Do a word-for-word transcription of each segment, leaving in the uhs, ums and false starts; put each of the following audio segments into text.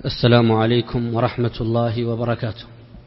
السلام عليكم ورحمة الله وبركاته.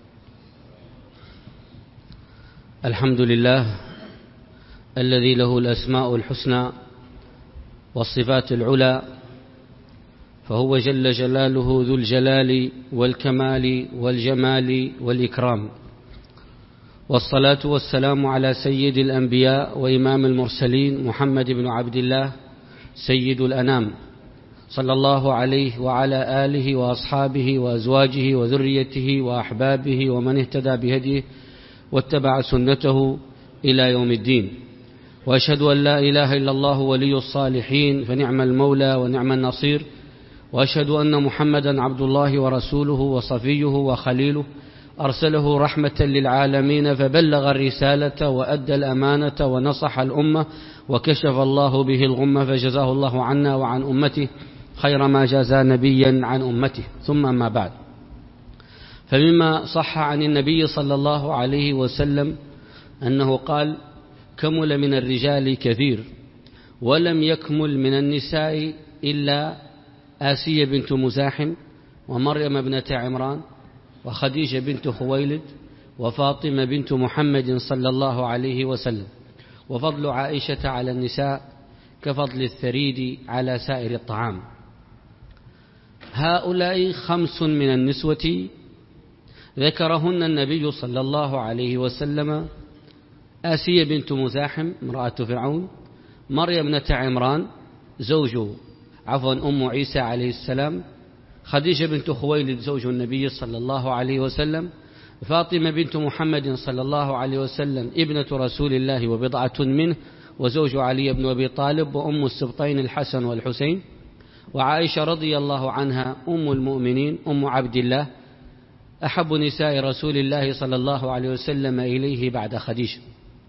الحمد لله الذي له الأسماء الحسنى والصفات العلى، فهو جل جلاله ذو الجلال والكمال والجمال والإكرام، والصلاة والسلام على سيد الأنبياء وإمام المرسلين محمد بن عبد الله سيد الأنام، صلى الله عليه وعلى آله وأصحابه وأزواجه وذريته وأحبابه ومن اهتدى بهديه واتبع سنته إلى يوم الدين. وأشهد أن لا إله إلا الله ولي الصالحين، فنعم المولى ونعم النصير. وأشهد أن محمدا عبد الله ورسوله وصفيه وخليله، أرسله رحمة للعالمين، فبلغ الرسالة وأدى الأمانة ونصح الأمة وكشف الله به الغمة، فجزاه الله عنا وعن أمته خير ما جازى نبيا عن أمته. ثم ما بعد، فمما صح عن النبي صلى الله عليه وسلم أنه قال: كمل من الرجال كثير ولم يكمل من النساء إلا آسية بنت مزاحم ومريم ابنة عمران وخديجة بنت خويلد وفاطمة بنت محمد صلى الله عليه وسلم. وفضل عائشة على النساء كفضل الثريد على سائر الطعام. هؤلاء خمس من النسوة ذكرهن النبي صلى الله عليه وسلم: آسية بنت مزاحم امرأة فرعون، مريم ابنة عمران زوج عفوا أم عيسى عليه السلام، خديجة بنت خويلد زوج النبي صلى الله عليه وسلم، فاطمة بنت محمد صلى الله عليه وسلم ابنة رسول الله وبضعة منه وزوج علي بن أبي طالب وأم السبطين الحسن والحسين، وعائشة رضي الله عنها أم المؤمنين أم عبد الله أحب نساء رسول الله صلى الله عليه وسلم إليه بعد خديجة.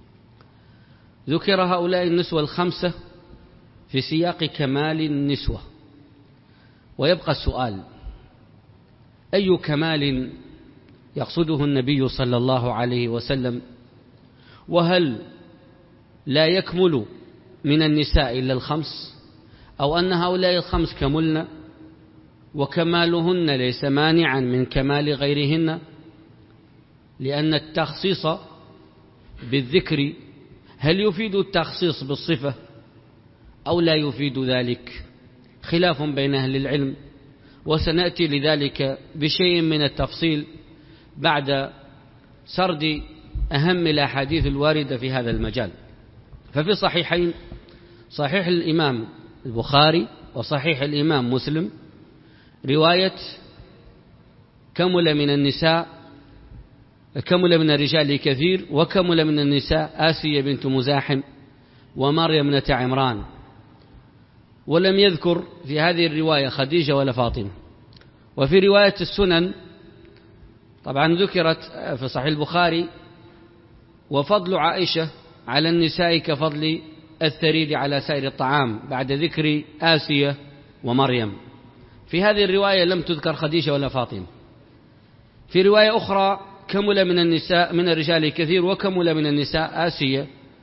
ذكر هؤلاء النسوة الخمسة في سياق كمال النسوة، ويبقى السؤال: أي كمال يقصده النبي صلى الله عليه وسلم؟ وهل لا يكمل من النساء إلا الخمس، أو أن هؤلاء الخمس كملن وكمالهن ليس مانعا من كمال غيرهن؟ لأن التخصيص بالذكر هل يفيد التخصيص بالصفة أو لا يفيد ذلك؟ خلاف بين أهل العلم، وسنأتي لذلك بشيء من التفصيل بعد سرد أهم الأحاديث الواردة في هذا المجال. ففي صحيحين، صحيح الإمام البخاري وصحيح الإمام مسلم، رواية كمل من النساء كمل من الرجال كثير وكمل من النساء آسية بنت مزاحم ومريم ابنة عمران، ولم يذكر في هذه الرواية خديجة ولا فاطمة. وفي رواية السنن طبعا ذكرت في صحيح البخاري: وفضل عائشة على النساء كفضل الثريد على سائر الطعام، بعد ذكر آسية ومريم. في هذه الرواية لم تذكر خديجة ولا فاطمة. في رواية أخرى: كمل من النساء من الرجال كثير وكمل من النساء آسية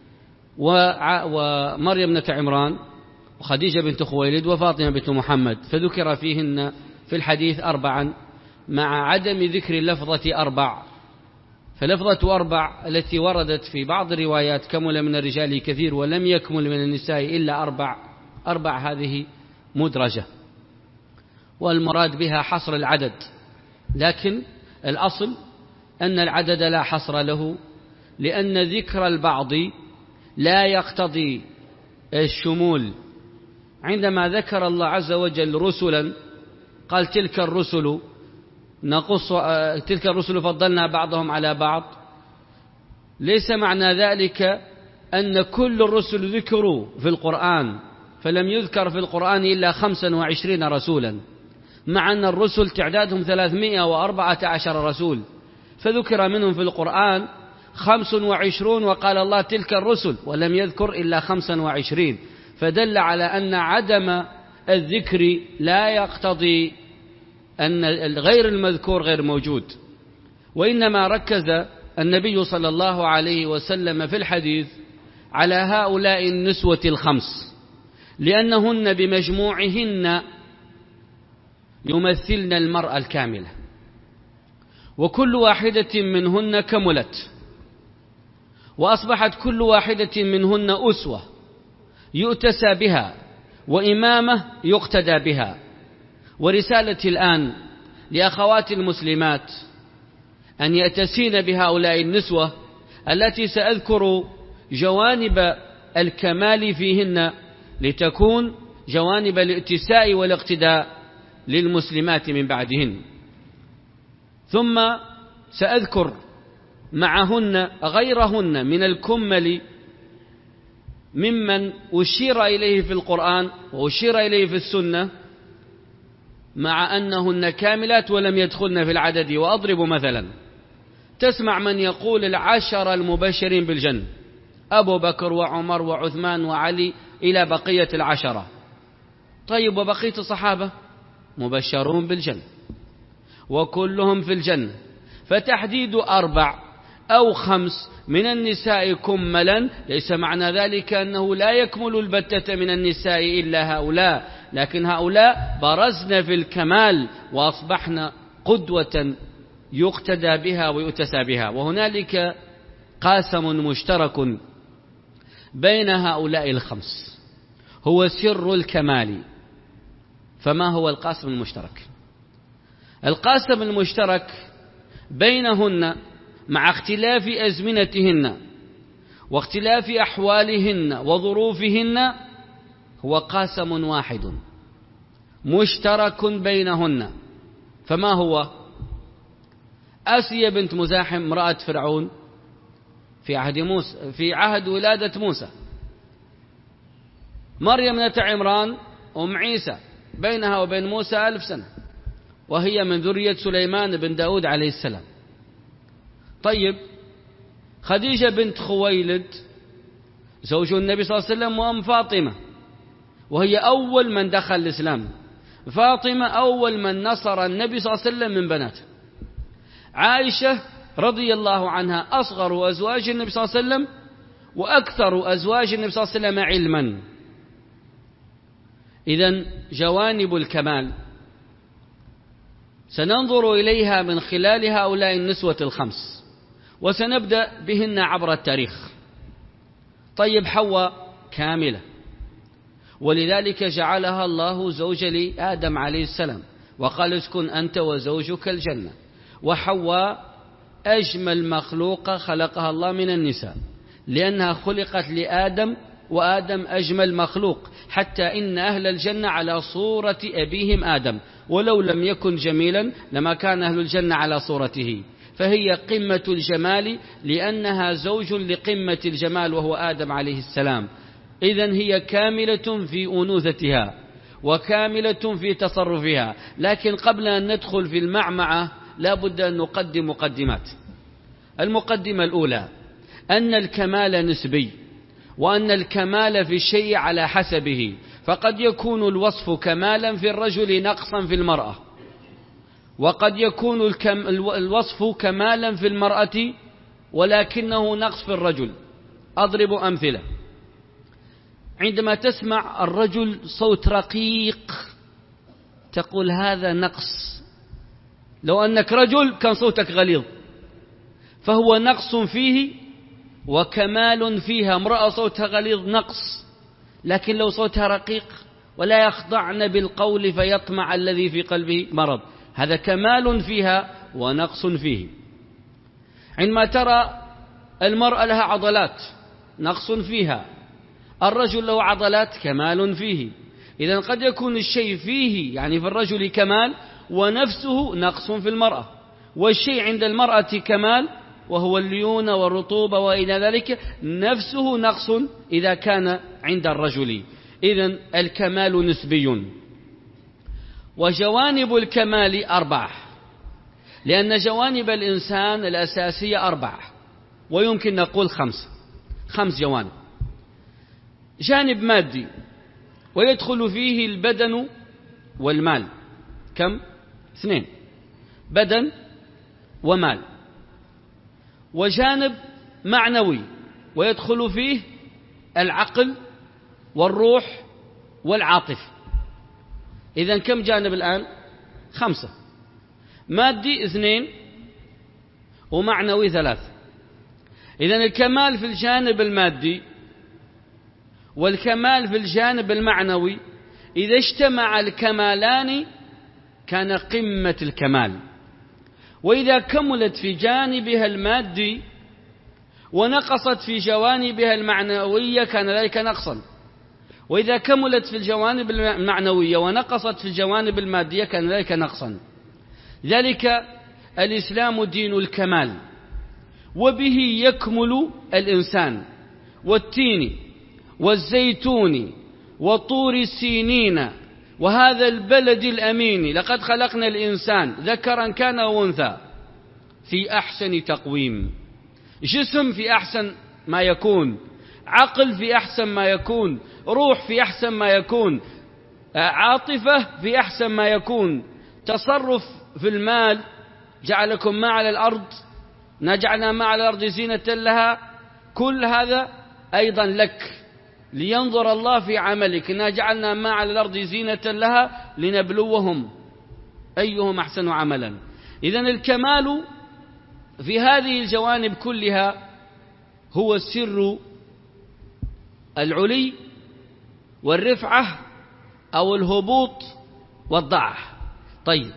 ومريم ابنة عمران وخديجة بنت خويلد وفاطمة بنت محمد، فذكر فيهن في الحديث أربعا مع عدم ذكر لفظة أربع. فلفظة أربع التي وردت في بعض الروايات كمل من الرجال كثير ولم يكمل من النساء إلا أربع، أربع هذه مدرجة، والمراد بها حصر العدد، لكن الأصل أن العدد لا حصر له، لأن ذكر البعض لا يقتضي الشمول. عندما ذكر الله عز وجل رسلا قال: تلك الرسل نقص تلك الرسل فضلنا بعضهم على بعض، ليس معنى ذلك أن كل الرسل ذكروا في القرآن، فلم يذكر في القرآن إلا خمسا وعشرين رسولا، مع أن الرسل تعدادهم ثلاثمائة وأربعة عشر رسول، فذكر منهم في القرآن خمس وعشرون وقال الله تلك الرسل، ولم يذكر إلا خمسا وعشرين، فدل على أن عدم الذكر لا يقتضي أن غير المذكور غير موجود. وإنما ركز النبي صلى الله عليه وسلم في الحديث على هؤلاء النسوة الخمس، لأنهن بمجموعهن يمثلن المرأة الكاملة، وكل واحدة منهن كملت، وأصبحت كل واحدة منهن أسوة يؤتسى بها وإمامة يقتدى بها. ورسالتي الآن لأخوات المسلمات أن يأتسين بهؤلاء النسوة التي سأذكر جوانب الكمال فيهن لتكون جوانب الائتساء والاقتداء للمسلمات من بعدهن. ثم سأذكر معهن غيرهن من الكمل ممن أشير إليه في القرآن وأشير إليه في السنة مع أنهن كاملات ولم يدخلن في العدد. وأضرب مثلا، تسمع من يقول العشر المبشرين بالجنة، أبو بكر وعمر وعثمان وعلي إلى بقية العشرة. طيب وبقية الصحابة مبشرون بالجنة وكلهم في الجنة، فتحديد أربع أو خمس من النساء كملا ليس معنى ذلك أنه لا يكمل البتة من النساء إلا هؤلاء، لكن هؤلاء برزن في الكمال وأصبحن قدوة يقتدى بها ويؤتسى بها. وهنالك قاسم مشترك بين هؤلاء الخمس هو سر الكمال. فما هو القاسم المشترك؟ القاسم المشترك بينهن مع اختلاف أزمنتهن واختلاف أحوالهن وظروفهن هو قاسم واحد مشترك بينهن. فما هو؟ آسيا بنت مزاحم امرأة فرعون في عهد موسى، في عهد ولادة موسى. مريم ابنة عمران أم عيسى بينها وبين موسى ألف سنة، وهي من ذرية سليمان بن داود عليه السلام. طيب خديجة بنت خويلد زوج النبي صلى الله عليه وسلم وأم فاطمة، وهي أول من دخل الإسلام. فاطمة أول من نصر النبي صلى الله عليه وسلم من بناته. عائشة رضي الله عنها أصغر أزواج النبي صلى الله عليه وسلم وأكثر أزواج النبي صلى الله عليه وسلم علما. إذن جوانب الكمال سننظر إليها من خلال هؤلاء النسوة الخمس، وسنبدأ بهن عبر التاريخ. طيب حواء كاملة، ولذلك جعلها الله زوج لآدم عليه السلام وقال اسكن أنت وزوجك الجنة. وحواء أجمل مخلوقة خلقها الله من النساء، لأنها خلقت لآدم وآدم أجمل مخلوق، حتى إن أهل الجنة على صورة أبيهم آدم، ولو لم يكن جميلا لما كان أهل الجنة على صورته. فهي قمة الجمال لأنها زوج لقمة الجمال وهو آدم عليه السلام. إذن هي كاملة في أنوثتها وكاملة في تصرفها. لكن قبل أن ندخل في المعمعة لا بد أن نقدم مقدمات. المقدمة الأولى أن الكمال نسبي، وأن الكمال في الشيء على حسبه، فقد يكون الوصف كمالا في الرجل نقصا في المرأة، وقد يكون الوصف كمالا في المرأة ولكنه نقص في الرجل. أضرب أمثلة. عندما تسمع الرجل صوت رقيق تقول هذا نقص، لو أنك رجل كان صوتك غليظ، فهو نقص فيه وكمال فيها. امرأة صوتها غليظ نقص، لكن لو صوتها رقيق ولا يخضعن بالقول فيطمع الذي في قلبه مرض، هذا كمال فيها ونقص فيه. عندما ترى المرأة لها عضلات نقص فيها، الرجل له عضلات كمال فيه. إذن قد يكون الشيء فيه يعني في الرجل كمال ونفسه نقص في المرأة، والشيء عند المرأة كمال وهو الليونة والرطوبة وإلى ذلك نفسه نقص إذا كان عند الرجل. إذن الكمال نسبي. وجوانب الكمال أربعة، لأن جوانب الإنسان الأساسية أربعة، ويمكن نقول خمسة، خمس جوانب. جانب مادي ويدخل فيه البدن والمال. كم؟ اثنين، بدن ومال. وجانب معنوي ويدخل فيه العقل والروح والعاطفة. إذن كم جانب الآن؟ خمسة، مادي اثنين، ومعنوي ثلاثة. إذن الكمال في الجانب المادي والكمال في الجانب المعنوي إذا اجتمع الكمالان كان قمة الكمال، وإذا كملت في جانبها المادي ونقصت في جوانبها المعنوية كان ذلك نقصا، وإذا كملت في الجوانب المعنوية ونقصت في الجوانب المادية كان ذلك نقصا. ذلك الإسلام دين الكمال، وبه يكمل الإنسان. والتين والزيتون وطور السينين وهذا البلد الأمين لقد خلقنا الإنسان ذكرا كان وأنثى في أحسن تقويم، جسم في أحسن ما يكون، عقل في أحسن ما يكون، روح في أحسن ما يكون، عاطفة في أحسن ما يكون، تصرف في المال. جعلكم ما على الأرض نجعلنا ما على الأرض زينة لها، كل هذا أيضا لك لينظر الله في عملك. إنا جعلنا ما على الأرض زينة لها لنبلوهم أيهم أحسن عملا. إذن الكمال في هذه الجوانب كلها هو سر العلي والرفعة أو الهبوط والضعف. طيب،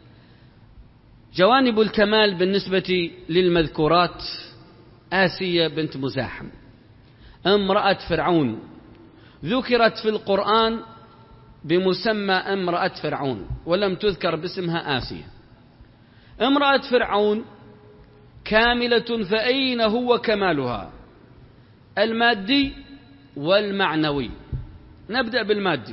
جوانب الكمال بالنسبة للمذكورات: آسية بنت مزاحم امرأة فرعون، ذكرت في القرآن بمسمى امرأة فرعون ولم تذكر باسمها آسية. امرأة فرعون كاملة، فأين هو كمالها المادي والمعنوي؟ نبدأ بالمادي.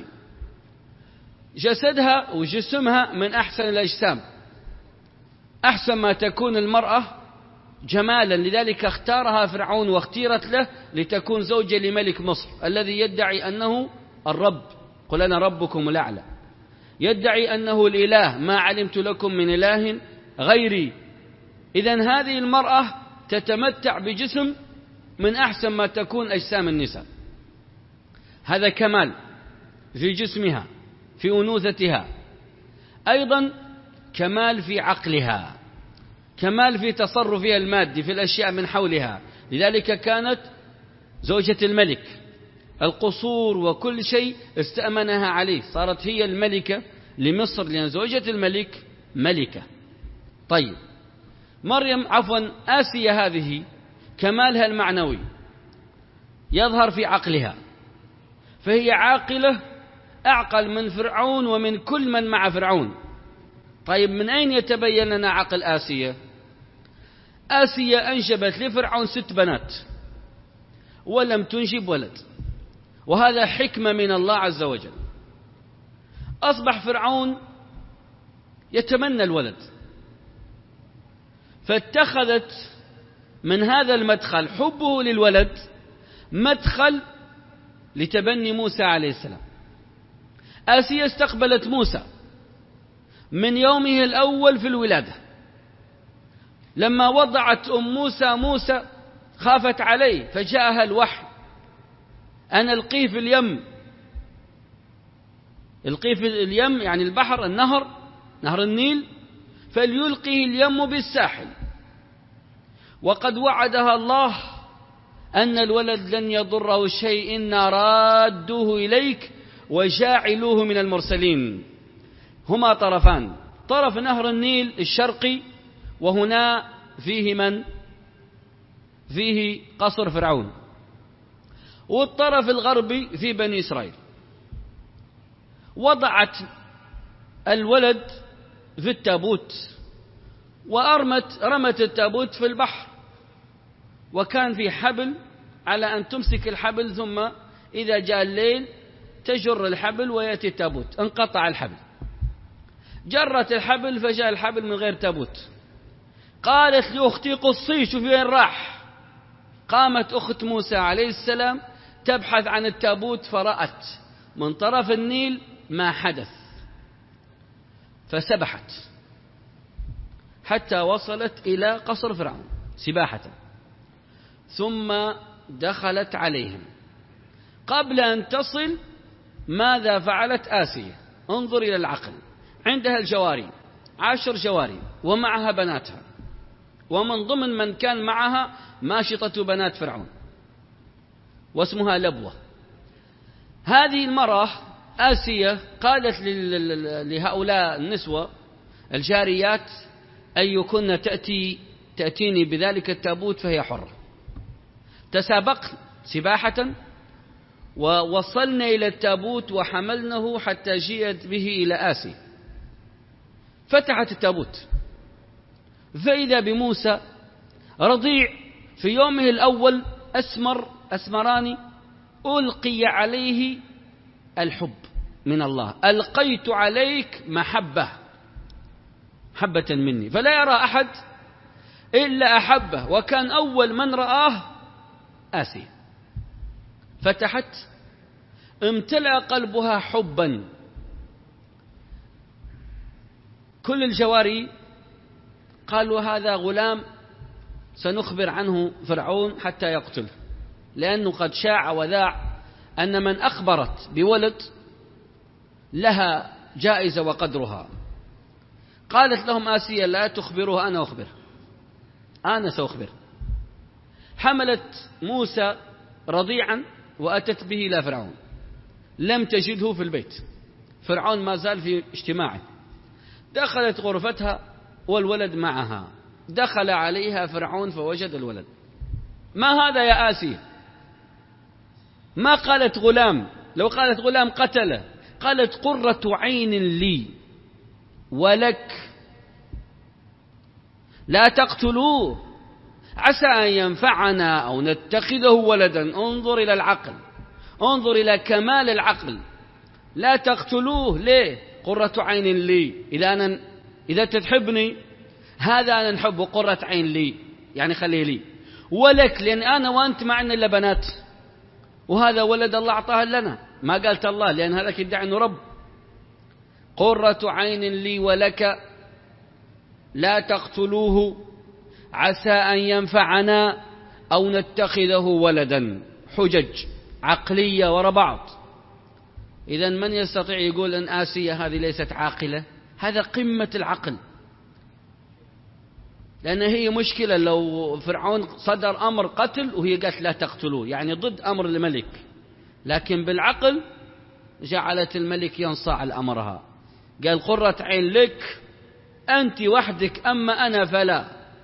جسدها وجسمها من أحسن الأجسام، أحسن ما تكون المرأة جمالا، لذلك اختارها فرعون واختيرت له لتكون زوجة لملك مصر الذي يدعي أنه الرب، قل أنا ربكم الأعلى، يدعي أنه الإله، ما علمت لكم من إله غيري. إذن هذه المرأة تتمتع بجسم من أحسن ما تكون أجسام النساء، هذا كمال في جسمها في أنوثتها. أيضا كمال في عقلها، كمال في تصرفها المادي في الأشياء من حولها، لذلك كانت زوجة الملك، القصور وكل شيء استأمنها عليه، صارت هي الملكة لمصر لأن زوجة الملك ملكة. طيب، مريم عفوا آسيا هذه كمالها المعنوي يظهر في عقلها، فهي عاقلة أعقل من فرعون ومن كل من مع فرعون. طيب، من أين يتبين لنا عقل آسيا؟ آسيا أنجبت لفرعون ست بنات ولم تنجب ولد، وهذا حكمة من الله عز وجل. أصبح فرعون يتمنى الولد، فاتخذت من هذا المدخل حبه للولد مدخل لتبني موسى عليه السلام. آسيا استقبلت موسى من يومه الأول في الولادة، لما وضعت أم موسى موسى خافت عليه فجاءها الوحي أن القيه في اليم، القيه في اليم يعني البحر النهر نهر النيل، فليلقيه اليم بالساحل. وقد وعدها الله أن الولد لن يضره شيء، إنا رادوه إليك وجاعلوه من المرسلين. هما طرفان، طرف نهر النيل الشرقي وهنا فيه من؟ فيه قصر فرعون، والطرف الغربي في بني إسرائيل. وضعت الولد في التابوت وأرمت رمت التابوت في البحر، وكان في حبل على أن تمسك الحبل، ثم إذا جاء الليل تجر الحبل ويأتي التابوت، انقطع الحبل، جرت الحبل فجاء الحبل من غير تابوت. قالت لأختي قصي شوفي وين راح. قامت أخت موسى عليه السلام تبحث عن التابوت، فرأت من طرف النيل ما حدث، فسبحت حتى وصلت إلى قصر فرعون سباحة، ثم دخلت عليهم. قبل أن تصل ماذا فعلت آسيا؟ انظر إلى العقل. عندها الجواري، عشر جواري ومعها بناتها، ومن ضمن من كان معها ماشطة بنات فرعون واسمها لبوة. هذه المرأة آسية قالت لهؤلاء النسوة الجاريات: أيكن تأتي تأتيني بذلك التابوت فهي حرة. تسابقن سباحة ووصلنا إلى التابوت وحملنه حتى جيت به إلى آسي. فتحت التابوت فإذا بموسى رضيع في يومه الأول أسمر أسمراني، ألقي عليه الحب من الله، ألقيت عليك محبة محبة مني، فلا يرى أحد إلا أحبه، وكان أول من رآه آسي. فتحت امتلأ قلبها حبا. كل الجواري قالوا: هذا غلام سنخبر عنه فرعون حتى يقتله، لأنه قد شاع وذاع أن من أخبرت بولد لها جائزة وقدرها. قالت لهم آسيا: لا تخبروها، أنا أخبر، أنا سأخبر. حملت موسى رضيعا وأتت به إلى فرعون، لم تجده في البيت، فرعون ما زال في اجتماعه. دخلت غرفتها والولد معها، دخل عليها فرعون فوجد الولد. ما هذا يا آسيا؟ ما قالت غلام، لو قالت غلام قتله. قالت: قرة عين لي ولك، لا تقتلوه عسى أن ينفعنا أو نتخذه ولدا. انظر إلى العقل، انظر إلى كمال العقل. لا تقتلوه، ليه؟ قرة عين لي، إذا أنا إذا تحبني هذا أنا نحبه، قرة عين لي يعني خليه لي، ولك لأن أنا وأنت ما عندنا إلا بنات، وهذا ولد الله أعطاه لنا، ما قالت الله لأن هذاك يدعي أنه رب. قرة عين لي ولك لا تقتلوه عسى أن ينفعنا أو نتخذه ولدا. حجج عقلية وراء بعض. إذا من يستطيع يقول أن آسيا هذه ليست عاقلة؟ هذا قمة العقل. لأن هي مشكلة لو فرعون صدر أمر قتل وهي قالت لا تقتلوه، يعني ضد أمر الملك، لكن بالعقل جعلت الملك ينصاع لأمرها. قال: قرة عين لك أنت وحدك، أما أنا فلا.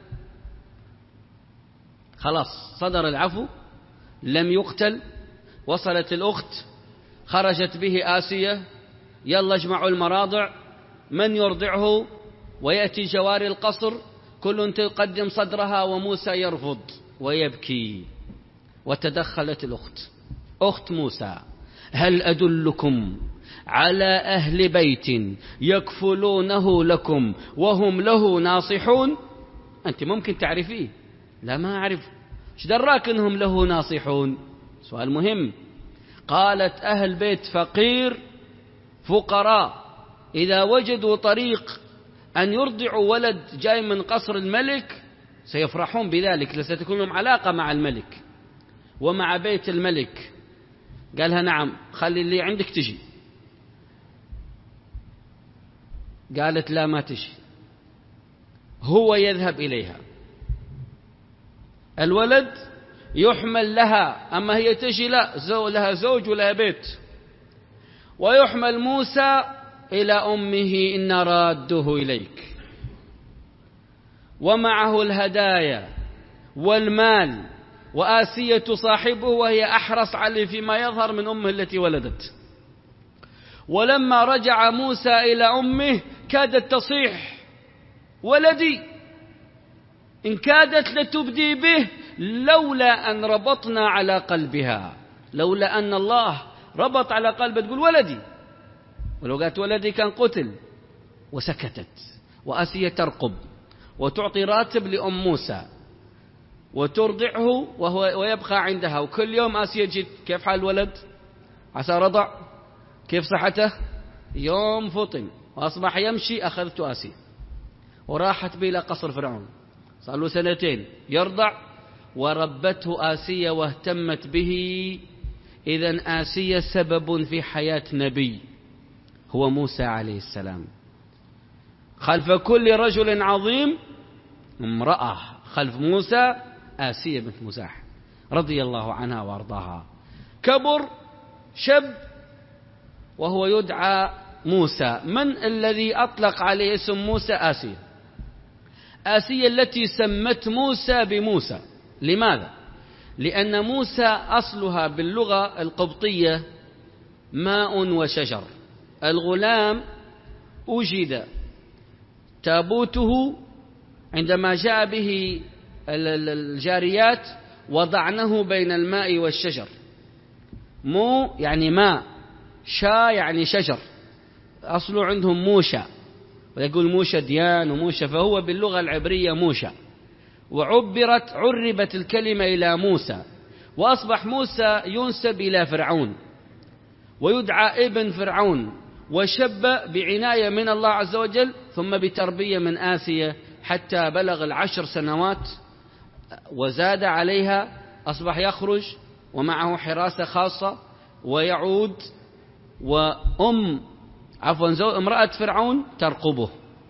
خلاص صدر العفو، لم يقتل. وصلت الأخت، خرجت به آسية: يلا اجمعوا المراضع، من يرضعه؟ ويأتي جواري القصر، كل تقدم صدرها وموسى يرفض ويبكي. وتدخلت الأخت، أخت موسى: هل أدلكم على أهل بيت يكفلونه لكم وهم له ناصحون؟ أنت ممكن تعرفيه؟ لا ما أعرف. ايش دراك أنهم له ناصحون؟ سؤال مهم. قالت: أهل بيت فقير فقراء، إذا وجدوا طريق أن يرضعوا ولد جاي من قصر الملك سيفرحون بذلك، لستكون لهم علاقة مع الملك ومع بيت الملك. قالها: نعم، خلي اللي عندك تجي. قالت: لا ما تجي. هو يذهب إليها، الولد يحمل لها، أما هي تجي لا، زو لها زوج ولها بيت. ويحمل موسى إلى أمه: إن راده إليك، ومعه الهدايا والمال، وآسية صاحبه وهي أحرص عليه فيما يظهر من أمه التي ولدت. ولما رجع موسى إلى أمه كادت تصيح: ولدي، إن كادت لتبدي به لولا أن ربطنا على قلبها، لولا أن الله ربط على قلبها تقول ولدي، ولو قالت ولدي كان قتل. وسكتت. وآسية ترقب وتعطي راتب لأم موسى وترضعه وهو ويبقى عندها. وكل يوم آسية جد: كيف حال الولد؟ عسى رضع؟ كيف صحته؟ يوم فطن وأصبح يمشي. أخذت آسية وراحت به إلى قصر فرعون، صار له سنتين يرضع، وربته آسية واهتمت به. إذن آسية سبب في حياة نبي هو موسى عليه السلام. خلف كل رجل عظيم امرأة. خلف موسى آسية بنت مزاحم رضي الله عنها وارضاها. كبر شب وهو يدعى موسى. من الذي أطلق عليه اسم موسى؟ آسية. آسية التي سمت موسى بموسى. لماذا؟ لأن موسى أصلها باللغة القبطية ماء وشجر. الغلام أوجد تابوته عندما جاء به الجاريات وضعنه بين الماء والشجر. مو يعني ماء، شا يعني شجر، أصله عندهم موشى، ويقول موشى ديان وموشى، فهو باللغة العبرية موشى. وعبرت عربت الكلمة إلى موسى، وأصبح موسى ينسب إلى فرعون ويدعى ابن فرعون، وشب بعناية من الله عز وجل ثم بتربية من آسية حتى بلغ العشر سنوات وزاد عليها. أصبح يخرج ومعه حراسة خاصة ويعود، وأم عفوا زوج امرأة فرعون ترقبه،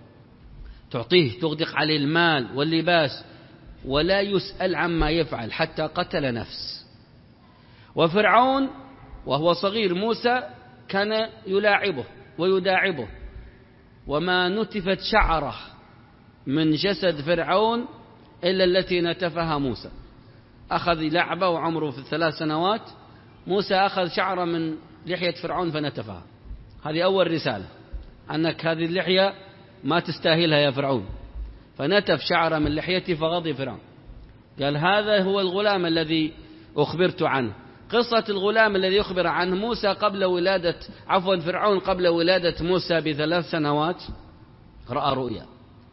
تعطيه تغدق عليه المال واللباس، ولا يسأل عما يفعل حتى قتل نفس. وفرعون وهو صغير موسى كان يلاعبه ويداعبه، وما نتفت شعره من جسد فرعون إلا التي نتفها موسى. أخذ لعبه وعمره في الثلاث سنوات، موسى أخذ شعره من لحية فرعون فنتفها. هذه أول رسالة، أنك هذه اللحية ما تستاهلها يا فرعون، فنتف شعره من لحيته فغضب فرعون. قال هذا هو الغلام الذي أخبرت عنه. قصة الغلام الذي يخبر عنه موسى قبل ولادة عفوا فرعون قبل ولادة موسى بثلاث سنوات رأى رؤيا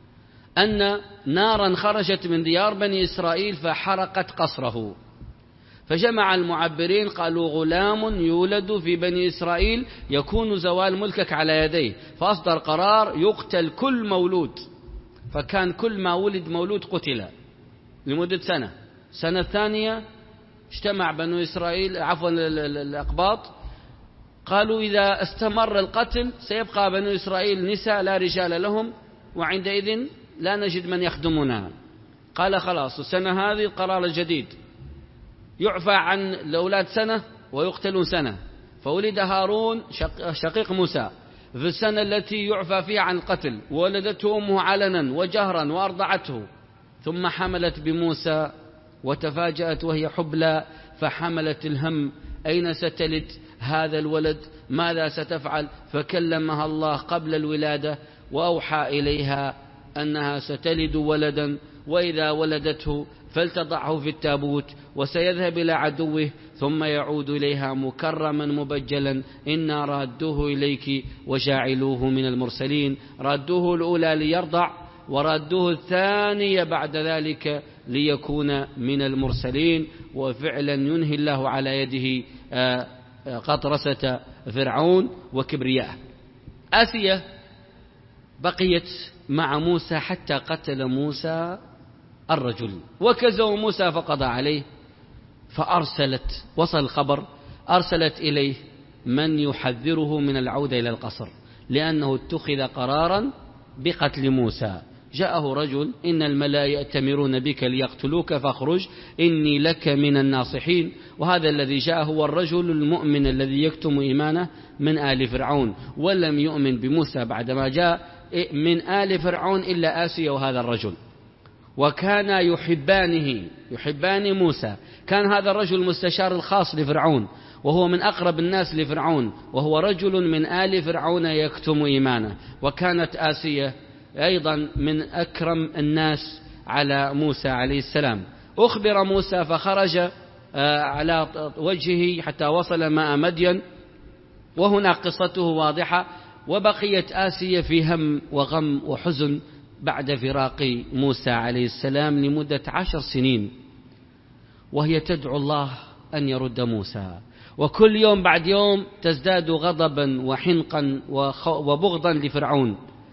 أن نارا خرجت من ديار بني إسرائيل فحرقت قصره، فجمع المعبرين قالوا غلام يولد في بني إسرائيل يكون زوال ملكك على يديه، فأصدر قرار يقتل كل مولود. فكان كل ما ولد مولود قتل لمدة سنة. سنة ثانية اجتمع بنو إسرائيل عفوا الأقباط، قالوا إذا استمر القتل سيبقى بنو إسرائيل نساء لا رجال لهم، وعندئذ لا نجد من يخدمنا. قال خلاص السنة هذه القرار الجديد، يعفى عن الأولاد سنة ويقتلون سنة. فولد هارون شقيق موسى في السنة التي يعفى فيها عن القتل، وولدته أمه علنا وجهرا وأرضعته، ثم حملت بموسى وتفاجأت وهي حبلى، فحملت الهم أين ستلد هذا الولد، ماذا ستفعل؟ فكلمها الله قبل الولادة وأوحى إليها أنها ستلد ولدا، وإذا ولدته فلتضعه في التابوت وسيذهب إلى عدوه ثم يعود إليها مكرما مبجلا، إنا رادوه إليك وجاعلوه من المرسلين. رادوه الأولى ليرضع، ورادوه الثانية بعد ذلك ليكون من المرسلين. وفعلا ينهي الله على يده قطرسة فرعون وكبرياءه. آسية بقيت مع موسى حتى قتل موسى الرجل، وكزوا موسى فقضى عليه، فأرسلت وصل الخبر أرسلت إليه من يحذره من العودة إلى القصر، لأنه اتخذ قرارا بقتل موسى. جاءه رجل إن الملأ يأتمرون بك ليقتلوك فاخرج إني لك من الناصحين. وهذا الذي جاء هو الرجل المؤمن الذي يكتم إيمانه من آل فرعون، ولم يؤمن بموسى بعدما جاء من آل فرعون إلا آسيا وهذا الرجل، وكان يحبانه يحبان موسى. كان هذا الرجل مستشار الخاص لفرعون، وهو من أقرب الناس لفرعون، وهو رجل من آل فرعون يكتم إيمانه. وكانت آسيا أيضا من أكرم الناس على موسى عليه السلام. أخبر موسى فخرج على وجهه حتى وصل ماء مدين، وهنا قصته واضحة. وبقيت آسيا في هم وغم وحزن بعد فراق موسى عليه السلام لمدة عشر سنين، وهي تدعو الله أن يرد موسى، وكل يوم بعد يوم تزداد غضبا وحنقا وبغضا لفرعون.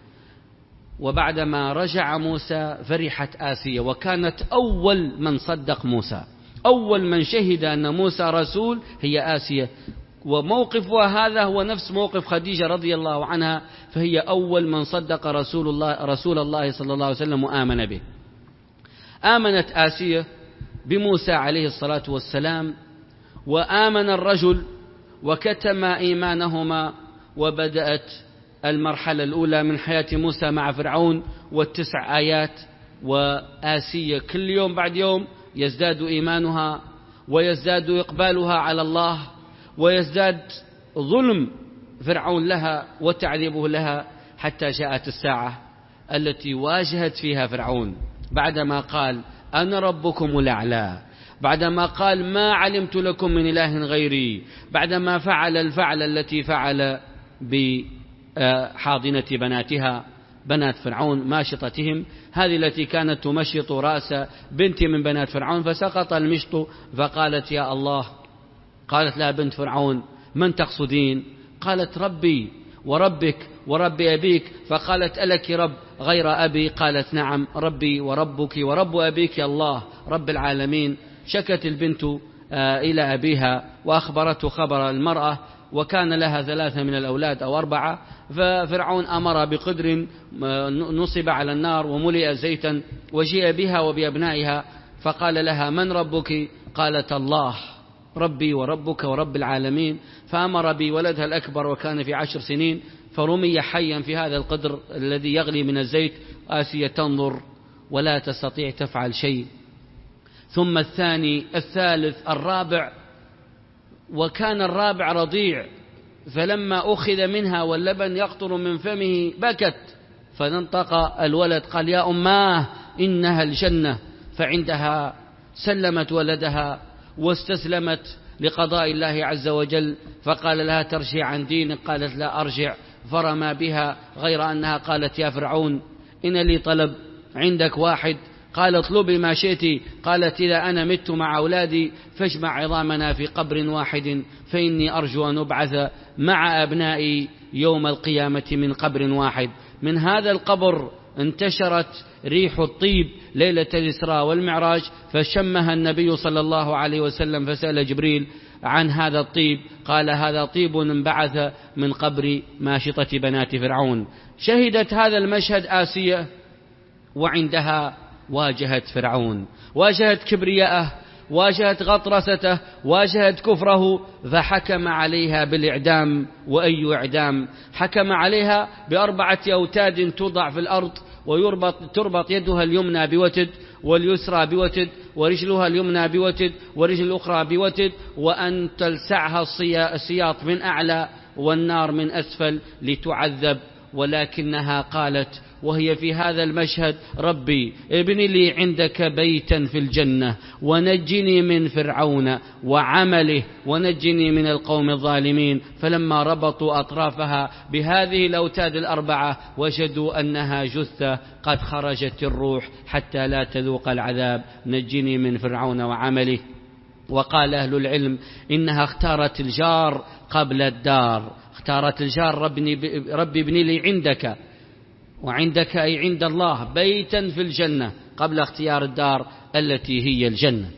وبعدما رجع موسى فرحت آسيا، وكانت أول من صدق موسى، أول من شهد أن موسى رسول هي آسيا. وموقفها هذا هو نفس موقف خديجة رضي الله عنها، فهي أول من صدق رسول الله, رسول الله صلى الله عليه وسلم وآمن به. آمنت آسية بموسى عليه الصلاة والسلام، وآمن الرجل وكتم إيمانهما، وبدأت المرحلة الأولى من حياة موسى مع فرعون والتسع آيات. وآسية كل يوم بعد يوم يزداد إيمانها ويزداد إقبالها على الله، ويزداد ظلم فرعون لها وتعذيبه لها، حتى جاءت الساعة التي واجهت فيها فرعون بعدما قال أنا ربكم الأعلى، بعدما قال ما علمت لكم من إله غيري، بعدما فعل الفعل التي فعل بحاضنة بناتها، بنات فرعون ماشطتهم، هذه التي كانت تمشط رأس بنت من بنات فرعون، فسقط المشط فقالت يا الله. قالت لها بنت فرعون من تقصدين؟ قالت ربي وربك ورب أبيك. فقالت ألك رب غير أبي؟ قالت نعم ربي وربك ورب أبيك يا الله رب العالمين. شكت البنت إلى أبيها وأخبرته خبر المرأة، وكان لها ثلاثة من الأولاد أو أربعة. ففرعون أمر بقدر نصب على النار وملئ زيتا وجيء بها وبأبنائها، فقال لها من ربك؟ قالت الله ربي وربك ورب العالمين. فأمر بولدها الأكبر وكان في عشر سنين، فرمي حيا في هذا القدر الذي يغلي من الزيت. آسية تنظر ولا تستطيع تفعل شيء. ثم الثاني الثالث الرابع، وكان الرابع رضيع، فلما أخذ منها واللبن يقطر من فمه بكت، فننطق الولد قال يا أماه إنها الجنة. فعندها سلمت ولدها واستسلمت لقضاء الله عز وجل، فقال لها ترجع عن دينك؟ قالت لا أرجع. فرمى بها، غير أنها قالت يا فرعون إن لي طلب عندك واحد. قال اطلبي ما شئت. قالت إذا أنا مت مع أولادي فاجمع عظامنا في قبر واحد، فإني أرجو أن أبعث مع أبنائي يوم القيامة من قبر واحد. من هذا القبر انتشرت ريح الطيب ليلة الإسراء والمعراج، فشمها النبي صلى الله عليه وسلم، فسأل جبريل عن هذا الطيب، قال هذا طيب انبعث من قبر ماشطة بنات فرعون. شهدت هذا المشهد آسية، وعندها واجهت فرعون، واجهت كبرياءه، واجهت غطرسته، واجهت كفره، فحكم عليها بالإعدام. وأي إعدام؟ حكم عليها بأربعة أوتاد توضع في الأرض، ويربط تربط يدها اليمنى بوتد واليسرى بوتد، ورجلها اليمنى بوتد ورجل الأخرى بوتد، وأن تلسعها السياط من أعلى والنار من أسفل لتعذب. ولكنها قالت وهي في هذا المشهد ربي ابن لي عندك بيتا في الجنة، ونجني من فرعون وعمله، ونجني من القوم الظالمين. فلما ربطوا أطرافها بهذه الأوتاد الأربعة وجدوا أنها جثة قد خرجت الروح حتى لا تذوق العذاب، نجني من فرعون وعمله. وقال أهل العلم إنها اختارت الجار قبل الدار، اختارت الجار ربي, ربي ابن لي عندك، وعندك أي عند الله بيتا في الجنة، قبل اختيار الدار التي هي الجنة.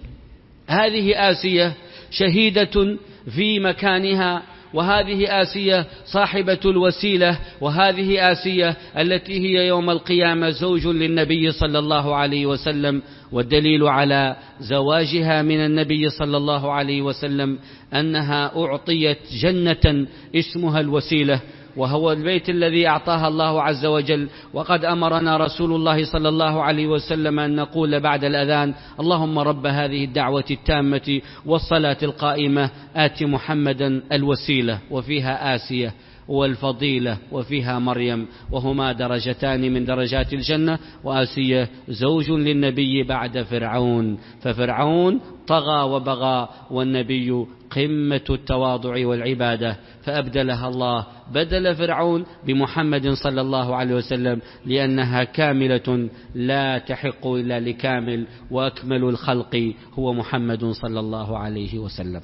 هذه آسية شهيدة في مكانها، وهذه آسية صاحبة الوسيلة، وهذه آسية التي هي يوم القيامة زوج للنبي صلى الله عليه وسلم. والدليل على زواجها من النبي صلى الله عليه وسلم أنها أعطيت جنة اسمها الوسيلة، وهو البيت الذي أعطاها الله عز وجل. وقد أمرنا رسول الله صلى الله عليه وسلم أن نقول بعد الأذان اللهم رب هذه الدعوة التامة والصلاة القائمة آت محمدا الوسيلة، وفيها آسية والفضيلة، وفيها مريم، وهما درجتان من درجات الجنة. وآسية زوج للنبي بعد فرعون، ففرعون طغى وبغى، والنبي قمة التواضع والعبادة، فأبدلها الله بدل فرعون بمحمد صلى الله عليه وسلم، لأنها كاملة لا تحق إلا لكامل، وأكمل الخلق هو محمد صلى الله عليه وسلم.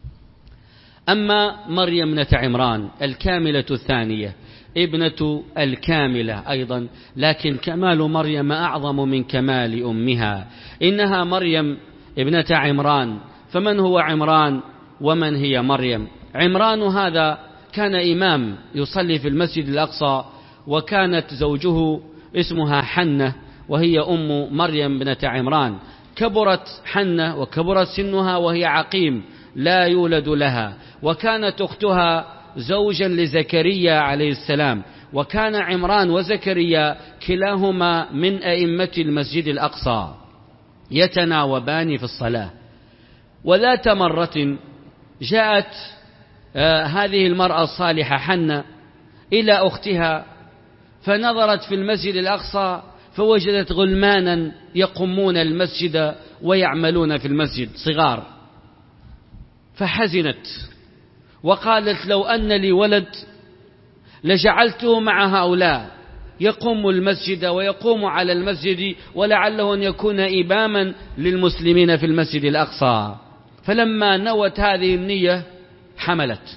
أما مريم ابنة عمران الكاملة الثانية، ابنة الكاملة أيضا، لكن كمال مريم أعظم من كمال أمها. إنها مريم ابنة عمران، فمن هو عمران ومن هي مريم؟ عمران هذا كان إمام يصلي في المسجد الأقصى، وكانت زوجه اسمها حنة، وهي أم مريم بنت عمران. كبرت حنة وكبرت سنها وهي عقيم لا يولد لها، وكانت أختها زوجا لزكريا عليه السلام، وكان عمران وزكريا كلاهما من أئمة المسجد الأقصى يتناوبان في الصلاة. وذات مرة جاءت آه هذه المرأة الصالحة حنة إلى أختها، فنظرت في المسجد الأقصى فوجدت غلمانا يقومون المسجد ويعملون في المسجد صغار، فحزنت وقالت لو أن لي ولد لجعلته مع هؤلاء يقوم المسجد ويقوم على المسجد، ولعله أن يكون إماما للمسلمين في المسجد الأقصى. فلما نوت هذه النية حملت،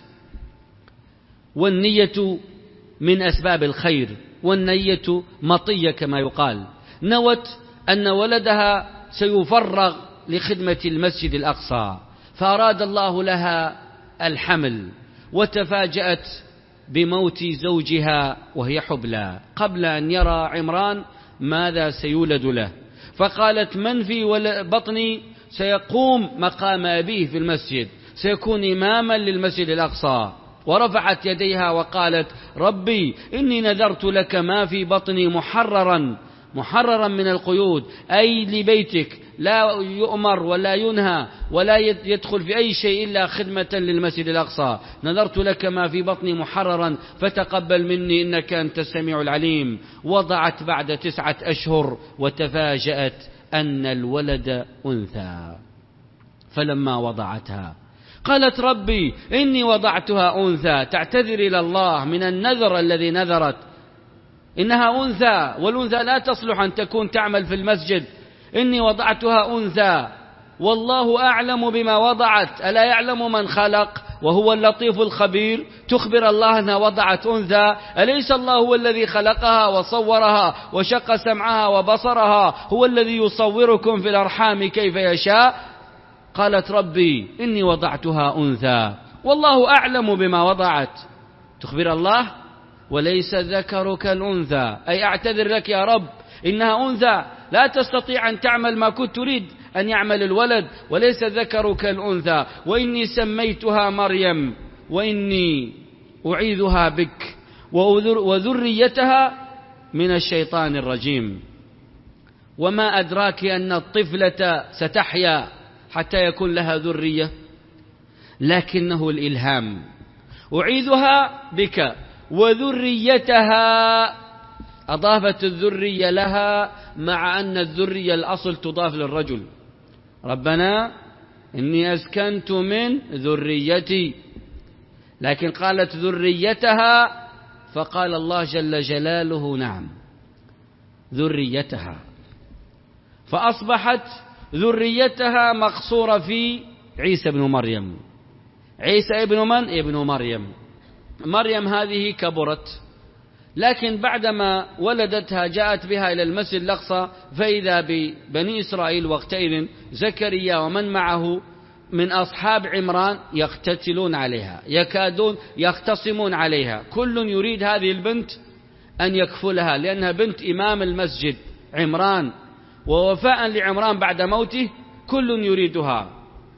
والنية من أسباب الخير، والنية مطية كما يقال. نوت أن ولدها سيفرغ لخدمة المسجد الأقصى، فأراد الله لها الحمل، وتفاجأت بموت زوجها وهي حبلى قبل أن يرى عمران ماذا سيولد له. فقالت من في بطني سيقوم مقام أبيه في المسجد، سيكون إماما للمسجد الأقصى. ورفعت يديها وقالت ربي إني نذرت لك ما في بطني محررا محررا من القيود، أي لبيتك لا يؤمر ولا ينهى ولا يدخل في أي شيء إلا خدمة للمسجد الأقصى. نذرت لك ما في بطني محررا فتقبل مني إنك أنت السميع العليم. وضعت بعد تسعة أشهر وتفاجأت أن الولد أنثى. فلما وضعتها قالت ربي إني وضعتها أنثى، تعتذر إلى الله من النذر الذي نذرت، إنها أنثى والأنثى لا تصلح أن تكون تعمل في المسجد، إني وضعتها أنثى والله أعلم بما وضعت، ألا يعلم من خلق وهو اللطيف الخبير. تخبر الله أنها وضعت أنثى، أليس الله هو الذي خلقها وصورها وشق سمعها وبصرها، هو الذي يصوركم في الأرحام كيف يشاء. قالت ربي إني وضعتها أنثى والله أعلم بما وضعت. تخبر الله وليس الذكر كالأنثى، أي أعتذر لك يا رب إنها أنثى لا تستطيع أن تعمل ما كنت تريد أن يعمل الولد، وليس الذكر كالأنثى. وإني سميتها مريم وإني أعيذها بك وذريتها من الشيطان الرجيم. وما أدراك أن الطفلة ستحيا حتى يكون لها ذرية، لكنه الإلهام. أعيذها بك وذريتها، أضافت الذرية لها مع أن الذرية الأصل تضاف للرجل. ربنا إني أسكنت من ذريتي، لكن قالت ذريتها، فقال الله جل جلاله نعم ذريتها، فأصبحت ذريتها مقصورة في عيسى بن مريم. عيسى ابن من؟ ابن مريم. مريم هذه كبرت، لكن بعدما ولدتها جاءت بها إلى المسجد الأقصى، فإذا ببني إسرائيل وقتئذ زكريا ومن معه من أصحاب عمران يقتتلون عليها، يكادون يختصمون عليها، كل يريد هذه البنت أن يكفلها لأنها بنت إمام المسجد عمران، ووفاء لعمران بعد موته كل يريدها.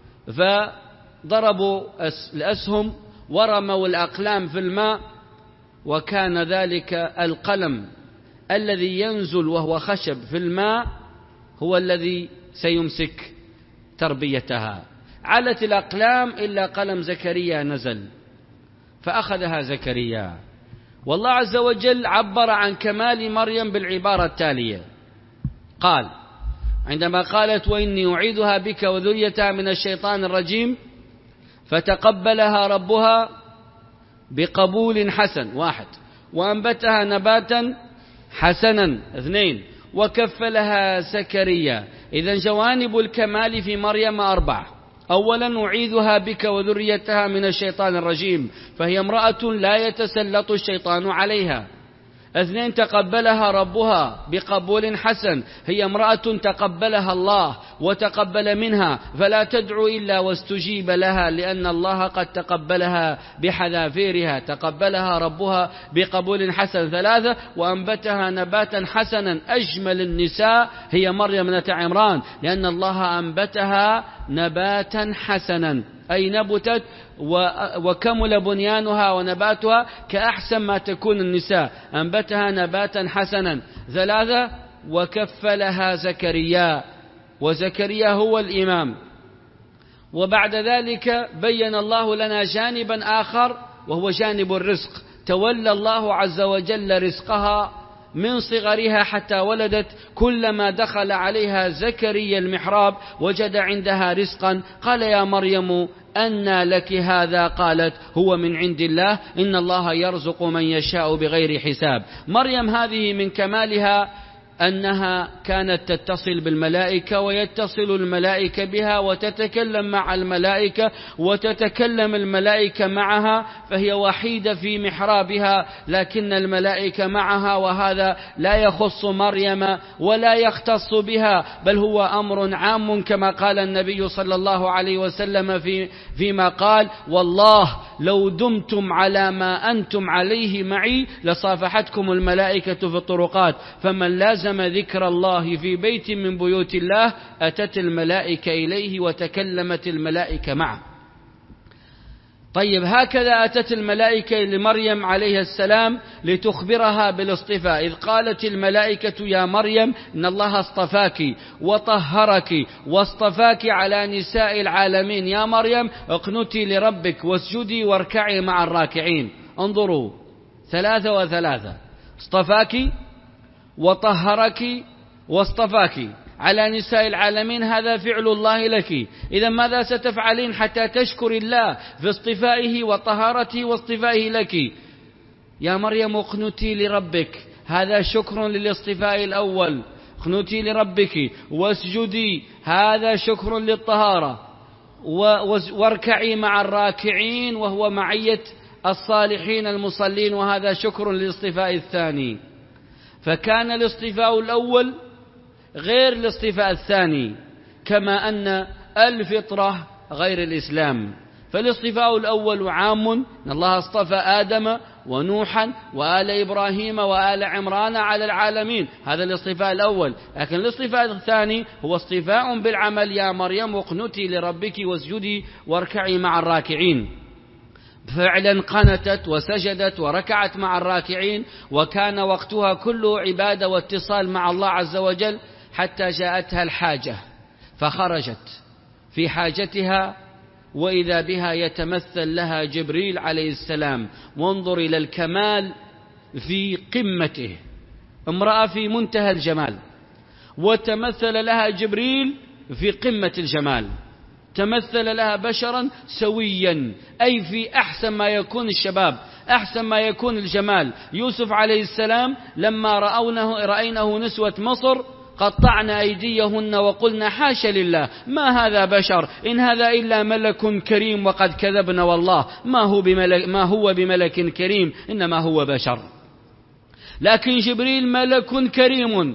فضربوا الأسهم ورموا الأقلام في الماء، وكان ذلك القلم الذي ينزل وهو خشب في الماء هو الذي سيمسك تربيتها. علت الأقلام إلا قلم زكريا نزل فأخذها زكريا. والله عز وجل عبر عن كمال مريم بالعبارة التالية، قال عندما قالت وإني أعيذها بك وذريتها من الشيطان الرجيم، فتقبلها ربها بقبول حسن واحد، وأنبتها نباتا حسنا اثنين، وكفلها زكريا. إذن جوانب الكمال في مريم أربع. أولا أعيذها بك وذريتها من الشيطان الرجيم، فهي امرأة لا يتسلط الشيطان عليها. اثنين تقبلها ربها بقبول حسن، هي امرأة تقبلها الله وتقبل منها، فلا تدعو إلا واستجيب لها، لأن الله قد تقبلها بحذافيرها. تقبلها ربها بقبول حسن ثلاثة، وأنبتها نباتا حسنا. أجمل النساء هي مريم ابنة عمران، لأن الله أنبتها نباتا حسنا، أي نبتت وكمل بنيانها ونباتها كأحسن ما تكون النساء. أنبتها نباتا حسنا. ثلاثة، وكفلها زكريا، وزكريا هو الإمام. وبعد ذلك بين الله لنا جانبا آخر، وهو جانب الرزق. تولى الله عز وجل رزقها من صغرها حتى ولدت. كلما دخل عليها زكريا المحراب وجد عندها رزقا، قال يا مريم أنى لك هذا؟ قالت هو من عند الله، إن الله يرزق من يشاء بغير حساب. مريم هذه من كمالها أنها كانت تتصل بالملائكة، ويتصل الملائكة بها، وتتكلم مع الملائكة، وتتكلم الملائكة معها، فهي وحيدة في محرابها، لكن الملائكة معها. وهذا لا يخص مريم ولا يختص بها، بل هو أمر عام، كما قال النبي صلى الله عليه وسلم في فيما قال: والله لو دمتم على ما أنتم عليه معي لصافحتكم الملائكة في الطرقات، فمن لازم ذكر الله في بيت من بيوت الله أتت الملائكة إليه وتكلمت الملائكة معه. طيب، هكذا أتت الملائكة لمريم عليه السلام لتخبرها بالاصطفاء، إذ قالت الملائكة يا مريم إن الله اصطفاك وطهرك واصطفاك على نساء العالمين. يا مريم اقنتي لربك واسجدي واركعي مع الراكعين. انظروا، ثلاثة وثلاثة: اصطفاك وطهرك واصطفاك على نساء العالمين. هذا فعل الله لك. إذا ماذا ستفعلين حتى تشكر الله في اصطفائه وطهارته واصطفائه لك؟ يا مريم اقنتي لربك، هذا شكر للاصطفاء الأول، اقنتي لربك. واسجدي، هذا شكر للطهارة. واركعي مع الراكعين، وهو معية الصالحين المصلين، وهذا شكر للاصطفاء الثاني. فكان الاصطفاء الأول غير الاصطفاء الثاني، كما أن الفطرة غير الإسلام. فالاصطفاء الأول عام، إن الله اصطفى آدم ونوحا وآل إبراهيم وآل عمران على العالمين، هذا الاصطفاء الأول. لكن الاصطفاء الثاني هو اصطفاء بالعمل: يا مريم اقنتي لربك واسجدي واركعي مع الراكعين. فعلا قنتت وسجدت وركعت مع الراكعين، وكان وقتها كله عبادة واتصال مع الله عز وجل، حتى جاءتها الحاجة فخرجت في حاجتها، وإذا بها يتمثل لها جبريل عليه السلام. وانظر إلى الكمال في قمته، امرأة في منتهى الجمال، وتمثل لها جبريل في قمة الجمال، تمثل لها بشرا سويا، أي في أحسن ما يكون الشباب، أحسن ما يكون الجمال. يوسف عليه السلام لما رأونه رأينه نسوة مصر قطعن أيديهن وقلنا حاشا لله، ما هذا بشر، إن هذا إلا ملك كريم، وقد كذبنا والله ما هو بملك, ما هو بملك كريم، إنما هو بشر. لكن جبريل ملك كريم،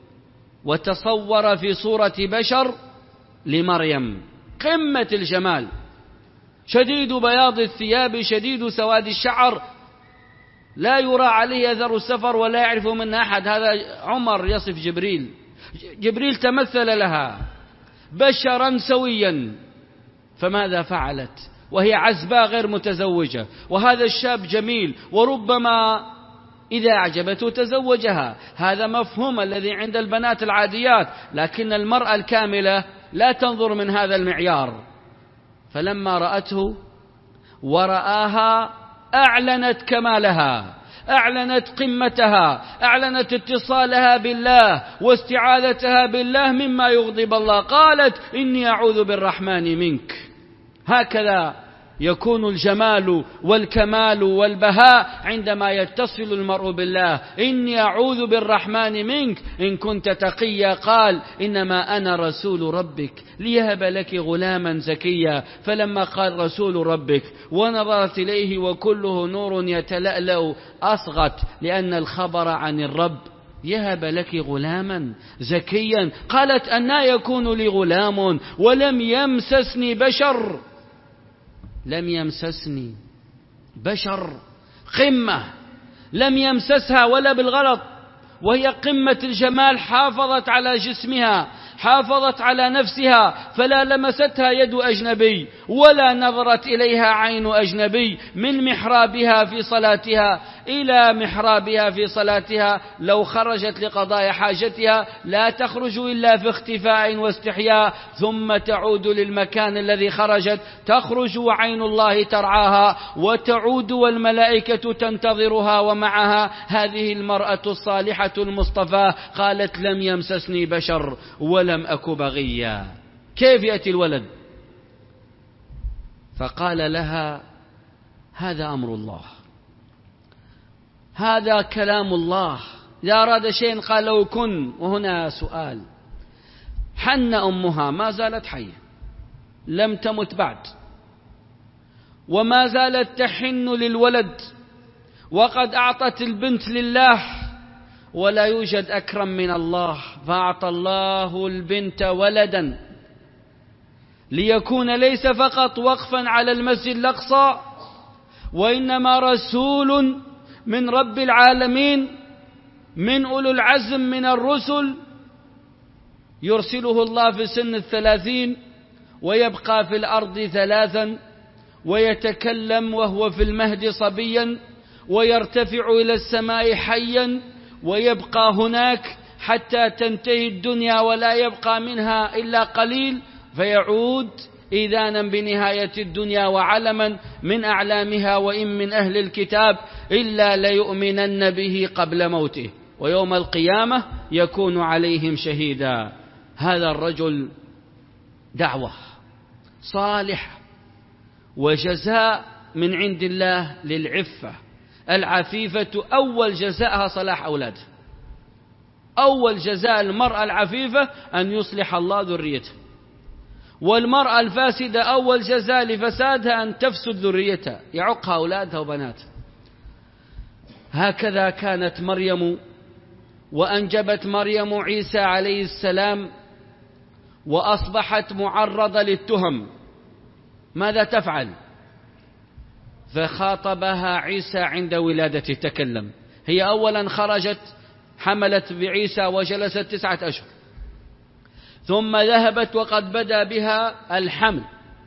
وتصور في صورة بشر لمريم، قمة الجمال، شديد بياض الثياب، شديد سواد الشعر، لا يرى عليه أثر السفر ولا يعرف من أحد. هذا عمر يصف جبريل. جبريل تمثل لها بشرا سويا، فماذا فعلت وهي عزباء غير متزوجة، وهذا الشاب جميل، وربما إذا أعجبته تزوجها. هذا مفهوم الذي عند البنات العاديات، لكن المرأة الكاملة لا تنظر من هذا المعيار. فلما رأته ورآها أعلنت كمالها، أعلنت قمتها، أعلنت اتصالها بالله واستعاذتها بالله مما يغضب الله. قالت إني أعوذ بالرحمن منك. هكذا يكون الجمال والكمال والبهاء عندما يتصل المرء بالله. إني أعوذ بالرحمن منك إن كنت تقيا. قال إنما أنا رسول ربك ليهب لك غلاما زكيا. فلما قال رسول ربك ونظرت إليه وكله نور يتلألأ أصغت، لأن الخبر عن الرب يهب لك غلاما زكيا. قالت أنى يكون لي غلام ولم يمسسني بشر. لم يمسسني بشر، قمة لم يمسسها ولا بالغلط، وهي قمة الجمال. حافظت على جسمها، حافظت على نفسها، فلا لمستها يد أجنبي ولا نظرت إليها عين أجنبي. من محرابها في صلاتها إلى محرابها في صلاتها، لو خرجت لقضاء حاجتها لا تخرج إلا في اختفاء واستحياء، ثم تعود للمكان الذي خرجت. تخرج وعين الله ترعاها، وتعود والملائكة تنتظرها ومعها هذه المرأة الصالحة المصطفى. قالت لم يمسسني بشر ولم أك بغيا. كيف يأتي الولد؟ فقال لها هذا أمر الله، هذا كلام الله، إذا أراد شيء قال له كن. وهنا سؤال، حن أمها ما زالت حية، لم تمت بعد، وما زالت تحن للولد، وقد أعطت البنت لله، ولا يوجد أكرم من الله، فأعطى الله البنت ولدا ليكون ليس فقط وقفا على المسجد الأقصى، وإنما رسول من رب العالمين، من أولو العزم من الرسل، يرسله الله في سن الثلاثين ويبقى في الأرض ثلاثا، ويتكلم وهو في المهد صبيا، ويرتفع إلى السماء حيا، ويبقى هناك حتى تنتهي الدنيا ولا يبقى منها إلا قليل، فيعود إذانا بنهاية الدنيا وعلما من أعلامها. وإن من أهل الكتاب إلا ليؤمنن به قبل موته، ويوم القيامة يكون عليهم شهيدا. هذا الرجل دعوة صالح وجزاء من عند الله للعفة. العفيفة أول جزاءها صلاح أولادها، أول جزاء المرأة العفيفة أن يصلح الله ذريتها، والمرأة الفاسدة أول جزاء لفسادها أن تفسد ذريتها، يعقها أولادها وبناتها. هكذا كانت مريم، وأنجبت مريم عيسى عليه السلام، وأصبحت معرضة للتهم. ماذا تفعل؟ فخاطبها عيسى عند ولادته، تكلم. هي أولا خرجت حملت بعيسى وجلست تسعة أشهر، ثم ذهبت وقد بدا بها الحمل،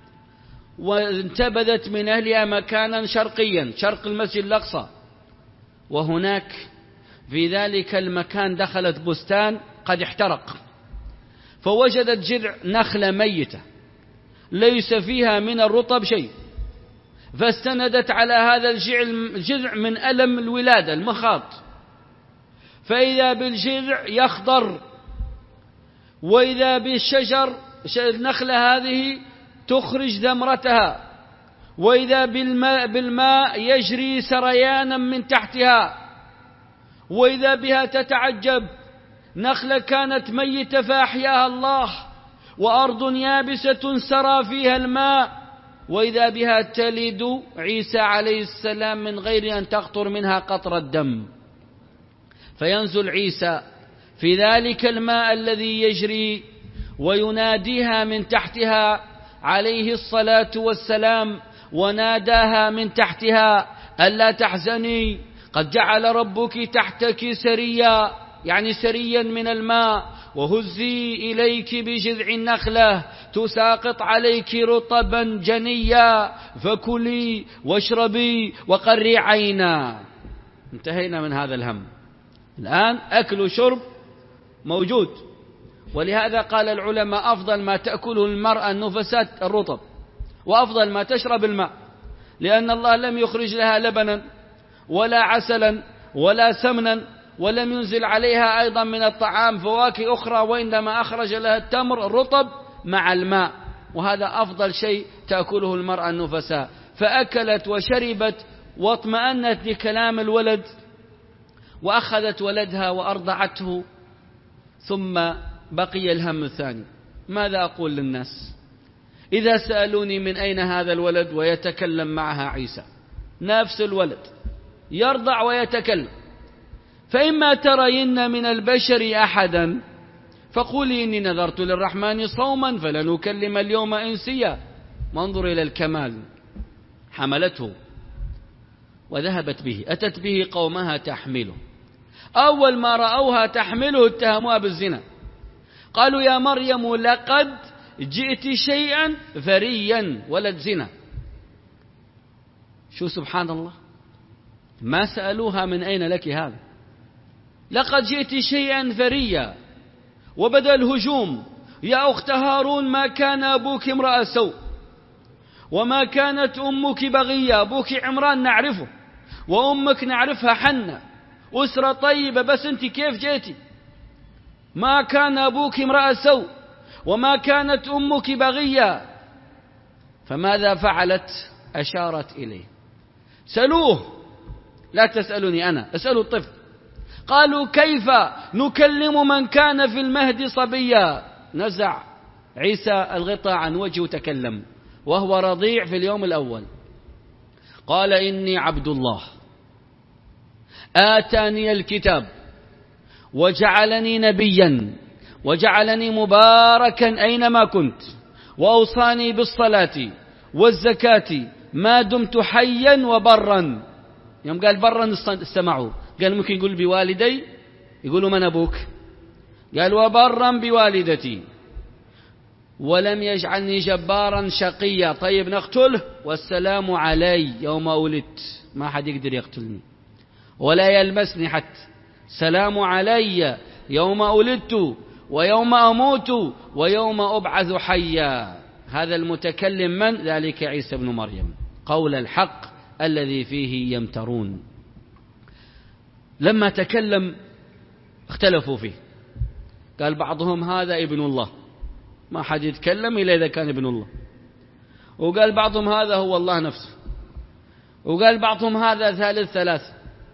وانتبذت من أهلها مكانا شرقيا شرق المسجد الأقصى، وهناك في ذلك المكان دخلت بستان قد احترق، فوجدت جذع نخلة ميتة ليس فيها من الرطب شيء، فاستندت على هذا الجذع من ألم الولادة المخاض، فإذا بالجذع يخضر، وإذا بالشجر النخلة هذه تخرج ثمرتها، وإذا بالماء, بالماء يجري سريانا من تحتها، وإذا بها تتعجب، نخلة كانت ميتة فأحياها الله، وأرض يابسة سرى فيها الماء، وإذا بها تلد عيسى عليه السلام من غير أن تقطر منها قطرة دم. فينزل عيسى في ذلك الماء الذي يجري ويناديها من تحتها عليه الصلاة والسلام، وناداها من تحتها ألا تحزني، قد جعل ربك تحتك سريا، يعني سريا من الماء، وهزي إليك بجذع النخلة تساقط عليك رطبا جنيا، فكلي واشربي وقري عينا. انتهينا من هذا الهم، الآن أكل وشرب موجود. ولهذا قال العلماء أفضل ما تأكله المرأة النفسات الرطب، وأفضل ما تشرب الماء، لأن الله لم يخرج لها لبنا ولا عسلا ولا سمنا، ولم ينزل عليها أيضا من الطعام فواكه أخرى، وإنما أخرج لها التمر الرطب مع الماء، وهذا أفضل شيء تأكله المرأة النفساء. فأكلت وشربت واطمأنت لكلام الولد، وأخذت ولدها وأرضعته. ثم بقي الهم الثاني، ماذا أقول للناس إذا سألوني من أين هذا الولد ويتكلم معها عيسى؟ نفس الولد يرضع ويتكلم، فإما ترين من البشر أحدا فقولي إني نذرت للرحمن صوما فلن أكلم اليوم إنسيا. وانظر إلى الكمال. حملته وذهبت به، أتت به قومها تحمله. أول ما رأوها تحمله اتهموها بالزنا، قالوا يا مريم لقد جئت شيئا فريا، ولد زنا. شو سبحان الله، ما سألوها من أين لك هذا، لقد جئت شيئا فريا. وبدأ الهجوم، يا أخت هارون ما كان أبوك امرأ سوء وما كانت أمك بغية. أبوك عمران نعرفه وأمك نعرفها حنة، أسرة طيبة، بس أنت كيف جيتي؟ ما كان أبوك امرأ سوء وما كانت أمك بغية. فماذا فعلت؟ أشارت إليه. سألوه، لا تسألني أنا، اسألوا الطفل. قالوا كيف نكلم من كان في المهد صبيا. نزع عيسى الغطاء عن وجهه وتكلم وهو رضيع في اليوم الأول. قال إني عبد الله آتاني الكتاب وجعلني نبيا وجعلني مباركا أينما كنت وأوصاني بالصلاة والزكاة ما دمت حيا وبرا. يوم قال برا استمعوا، قال ممكن يقول بوالدي، يقولوا من أبوك؟ قال وبرا بوالدتي ولم يجعلني جبارا شقيا. طيب نقتله، والسلام علي يوم ولدت، ما حد يقدر يقتلني ولا يلمسني حتى. سلام علي يوم ولدت ويوم أموت ويوم أبعث حيا. هذا المتكلم من؟ ذلك عيسى بن مريم، قول الحق الذي فيه يمترون. لما تكلم اختلفوا فيه، قال بعضهم هذا ابن الله، ما حد يتكلم إلا إذا كان ابن الله، وقال بعضهم هذا هو الله نفسه، وقال بعضهم هذا ثالث ثلاث،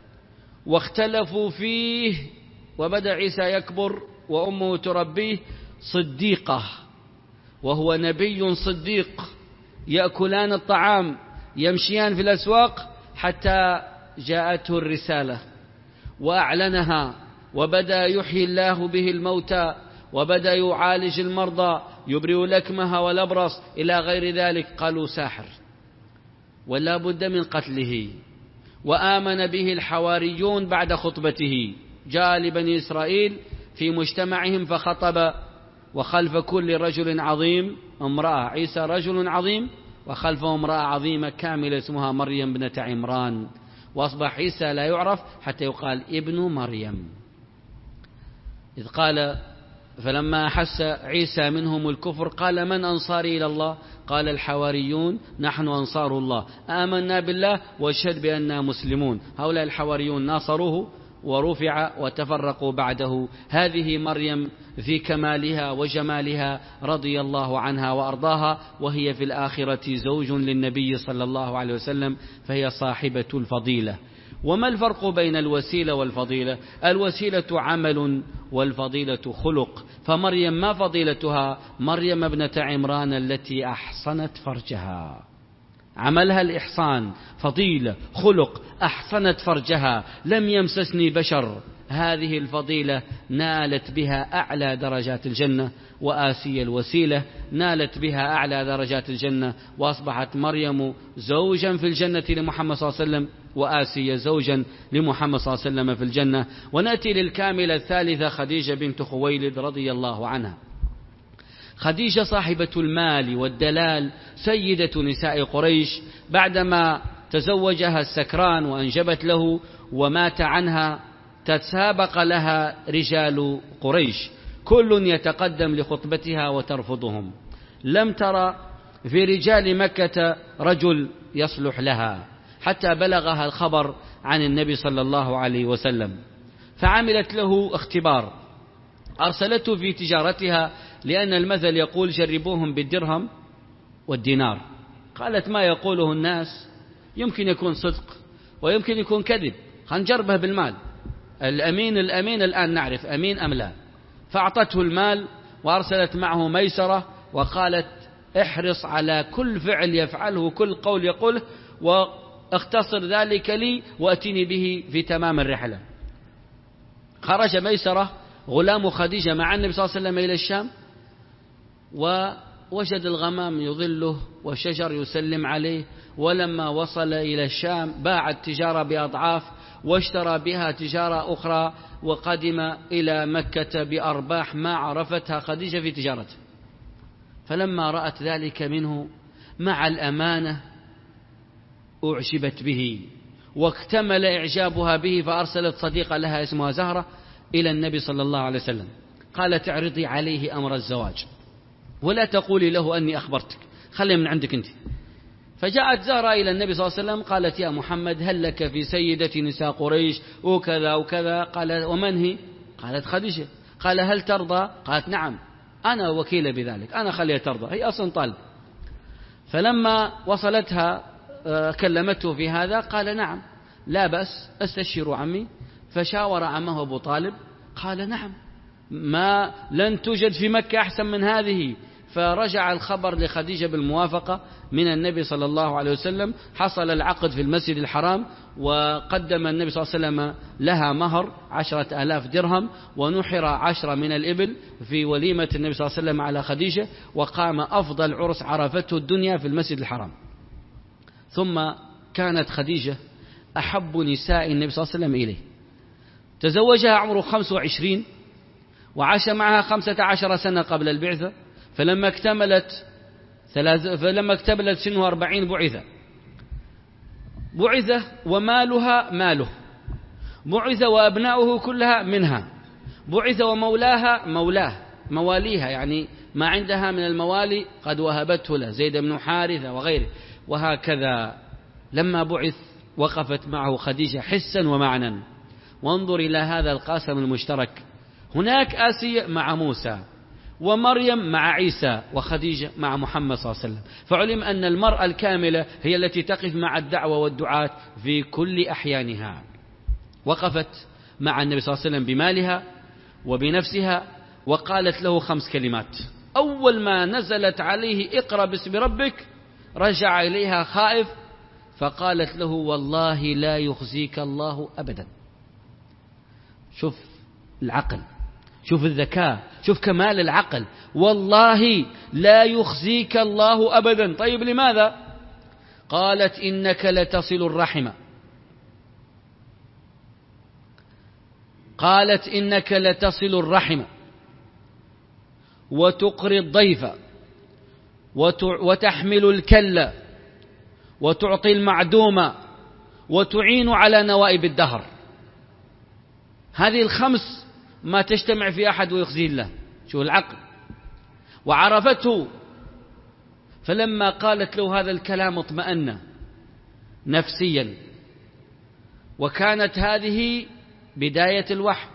واختلفوا فيه. وبدأ عيسى يكبر وأمه تربيه صديقة، وهو نبي صديق، يأكلان الطعام يمشيان في الأسواق حتى جاءته الرسالة وأعلنها، وبدأ يحيي الله به الموتى، وبدأ يعالج المرضى، يبرئ الأكمه والأبرص إلى غير ذلك. قالوا ساحر ولا بد من قتله. وآمن به الحواريون بعد خطبته. جاء لبني إسرائيل في مجتمعهم فخطب، وخلف كل رجل عظيم امرأة. عيسى رجل عظيم وخلفه امرأة عظيمة كاملة اسمها مريم بنت عمران، وأصبح عيسى لا يعرف حتى يقال ابن مريم. إذ قال فلما أحس عيسى منهم الكفر قال من أنصاري إلى الله؟ قال الحواريون نحن أنصار الله آمنا بالله واشهد بأننا مسلمون. هؤلاء الحواريون ناصروه ورفع وتفرقوا بعده. هذه مريم في كمالها وجمالها رضي الله عنها وأرضاها، وهي في الآخرة زوج للنبي صلى الله عليه وسلم، فهي صاحبة الفضيلة. وما الفرق بين الوسيلة والفضيلة؟ الوسيلة عمل والفضيلة خلق. فمريم ما فضيلتها؟ مريم ابنة عمران التي أحصنت فرجها، عملها الإحصان، فضيلة خلق، أحصنت فرجها، لم يمسسني بشر. هذه الفضيلة نالت بها أعلى درجات الجنة. وآسيا الوسيلة نالت بها أعلى درجات الجنة، وأصبحت مريم زوجا في الجنة لمحمد صلى الله عليه وسلم، وآسيا زوجا لمحمد صلى الله عليه وسلم في الجنة. ونأتي للكاملة الثالثة خديجة بنت خويلد رضي الله عنها. خديجة صاحبة المال والدلال، سيدة نساء قريش، بعدما تزوجها السكران وأنجبت له ومات عنها تسابق لها رجال قريش، كل يتقدم لخطبتها وترفضهم. لم ترى في رجال مكة رجل يصلح لها، حتى بلغها الخبر عن النبي صلى الله عليه وسلم، فعملت له اختبار، أرسلته في تجارتها، لأن المثل يقول جربوهم بالدرهم والدينار. قالت ما يقوله الناس يمكن يكون صدق ويمكن يكون كذب، خنجربه بالمال. الأمين الأمين الآن نعرف أمين أم لا. فأعطته المال وأرسلت معه ميسرة وقالت احرص على كل فعل يفعله، كل قول يقوله، واختصر ذلك لي وأتني به في تمام الرحلة. خرج ميسرة غلام خديجة مع النبي صلى الله عليه وسلم إلى الشام، ووجد الغمام يظله والشجر يسلم عليه، ولما وصل إلى الشام باع التجارة بأضعاف واشترى بها تجارة أخرى، وقدم إلى مكة بأرباح ما عرفتها خديجة في تجارته. فلما رأت ذلك منه مع الأمانة أعجبت به واكتمل إعجابها به، فأرسلت صديقة لها اسمها زهرة إلى النبي صلى الله عليه وسلم، قالت اعرضي عليه أمر الزواج ولا تقولي له أني أخبرتك، خلي من عندك أنت. فجاءت زهرة إلى النبي صلى الله عليه وسلم قالت يا محمد هل لك في سيدة نساء قريش وكذا وكذا؟ قال ومن هي؟ قالت خديجة. قال هل ترضى؟ قالت نعم أنا وكيلة بذلك، أنا خليها ترضى، هي أصلا طالب. فلما وصلتها كلمته في هذا قال نعم لا بأس استشير عمي. فشاور عمه أبو طالب قال نعم ما لن توجد في مكة أحسن من هذه. فرجع الخبر لخديجة بالموافقة من النبي صلى الله عليه وسلم. حصل العقد في المسجد الحرام، وقدم النبي صلى الله عليه وسلم لها مهر عشرة آلاف درهم، ونحر عشرة من الإبل في وليمة النبي صلى الله عليه وسلم على خديجة، وقام أفضل عرس عرفته الدنيا في المسجد الحرام. ثم كانت خديجة أحب نساء النبي صلى الله عليه وسلم إليه. تزوجها عمره خمس وعشرين وعاش معها خمسة عشر سنة قبل البعثة. فلما اكتملت فلما اكتملت سنه أربعين بعث بعث ومالها ماله، بعث وأبناؤه كلها منها، بعث ومولاها مولاه مواليها، يعني ما عندها من الموالي قد وهبته له زيد بن حارثة وغيره. وهكذا لما بعث وقفت معه خديجة حسا ومعنا. وانظر إلى هذا القاسم المشترك، هناك آسيا مع موسى، ومريم مع عيسى، وخديجة مع محمد صلى الله عليه وسلم. فعلم أن المرأة الكاملة هي التي تقف مع الدعوة والدعاة في كل أحيانها. وقفت مع النبي صلى الله عليه وسلم بمالها وبنفسها، وقالت له خمس كلمات. أول ما نزلت عليه اقرأ باسم ربك رجع إليها خائف، فقالت له والله لا يخزيك الله أبدا. شوف العقل، شوف الذكاء، شوف كمال العقل. والله لا يخزيك الله أبدا. طيب لماذا؟ قالت إنك لتصل الرحم، قالت إنك لتصل الرحم وتقري الضيف وتحمل الكل وتعطي المعدوم وتعين على نوائب الدهر. هذه الخمس ما تجتمع في أحد ويخزي الله. شو العقل. وعرفته، فلما قالت له هذا الكلام اطمأن نفسيا. وكانت هذه بداية الوحي.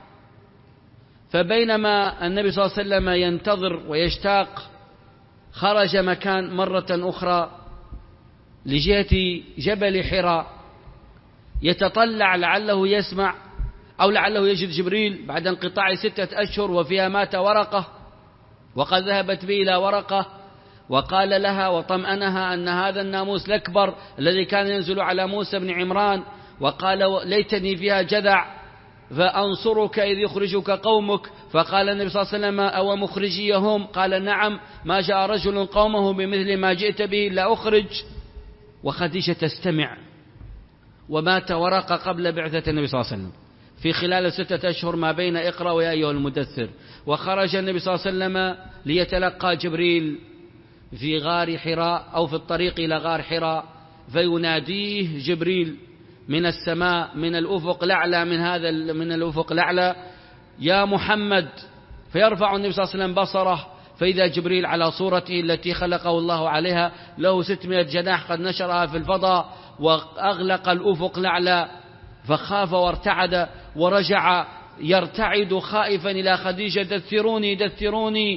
فبينما النبي صلى الله عليه وسلم ينتظر ويشتاق، خرج مكان مرة أخرى لجهة جبل حراء يتطلع لعله يسمع أو لعله يجد جبريل بعد انقطاع ستة أشهر، وفيها مات ورقة، وقد ذهبت به إلى ورقة وقال لها وطمأنها أن هذا الناموس الأكبر الذي كان ينزل على موسى بن عمران، وقال ليتني فيها جذع فأنصرك إذ يخرجك قومك. فقال النبي صلى الله عليه وسلم أو مخرجيهم؟ قال نعم، ما جاء رجل قومه بمثل ما جئت به إلا أخرج. وخديجة تستمع. ومات ورقة قبل بعثة النبي صلى الله عليه وسلم في خلال ستة أشهر ما بين اقرأ ويا أيها المدثر. وخرج النبي صلى الله عليه وسلم ليتلقى جبريل في غار حراء أو في الطريق إلى غار حراء، فيناديه جبريل من السماء من الأفق الأعلى من هذا من الأفق الأعلى يا محمد. فيرفع النبي صلى الله عليه وسلم بصره، فإذا جبريل على صورته التي خلقه الله عليها، له ستمائة جناح قد نشرها في الفضاء، وأغلق الأفق الأعلى، فخاف وارتعد ورجع يرتعد خائفا إلى خديجة دثروني دثروني.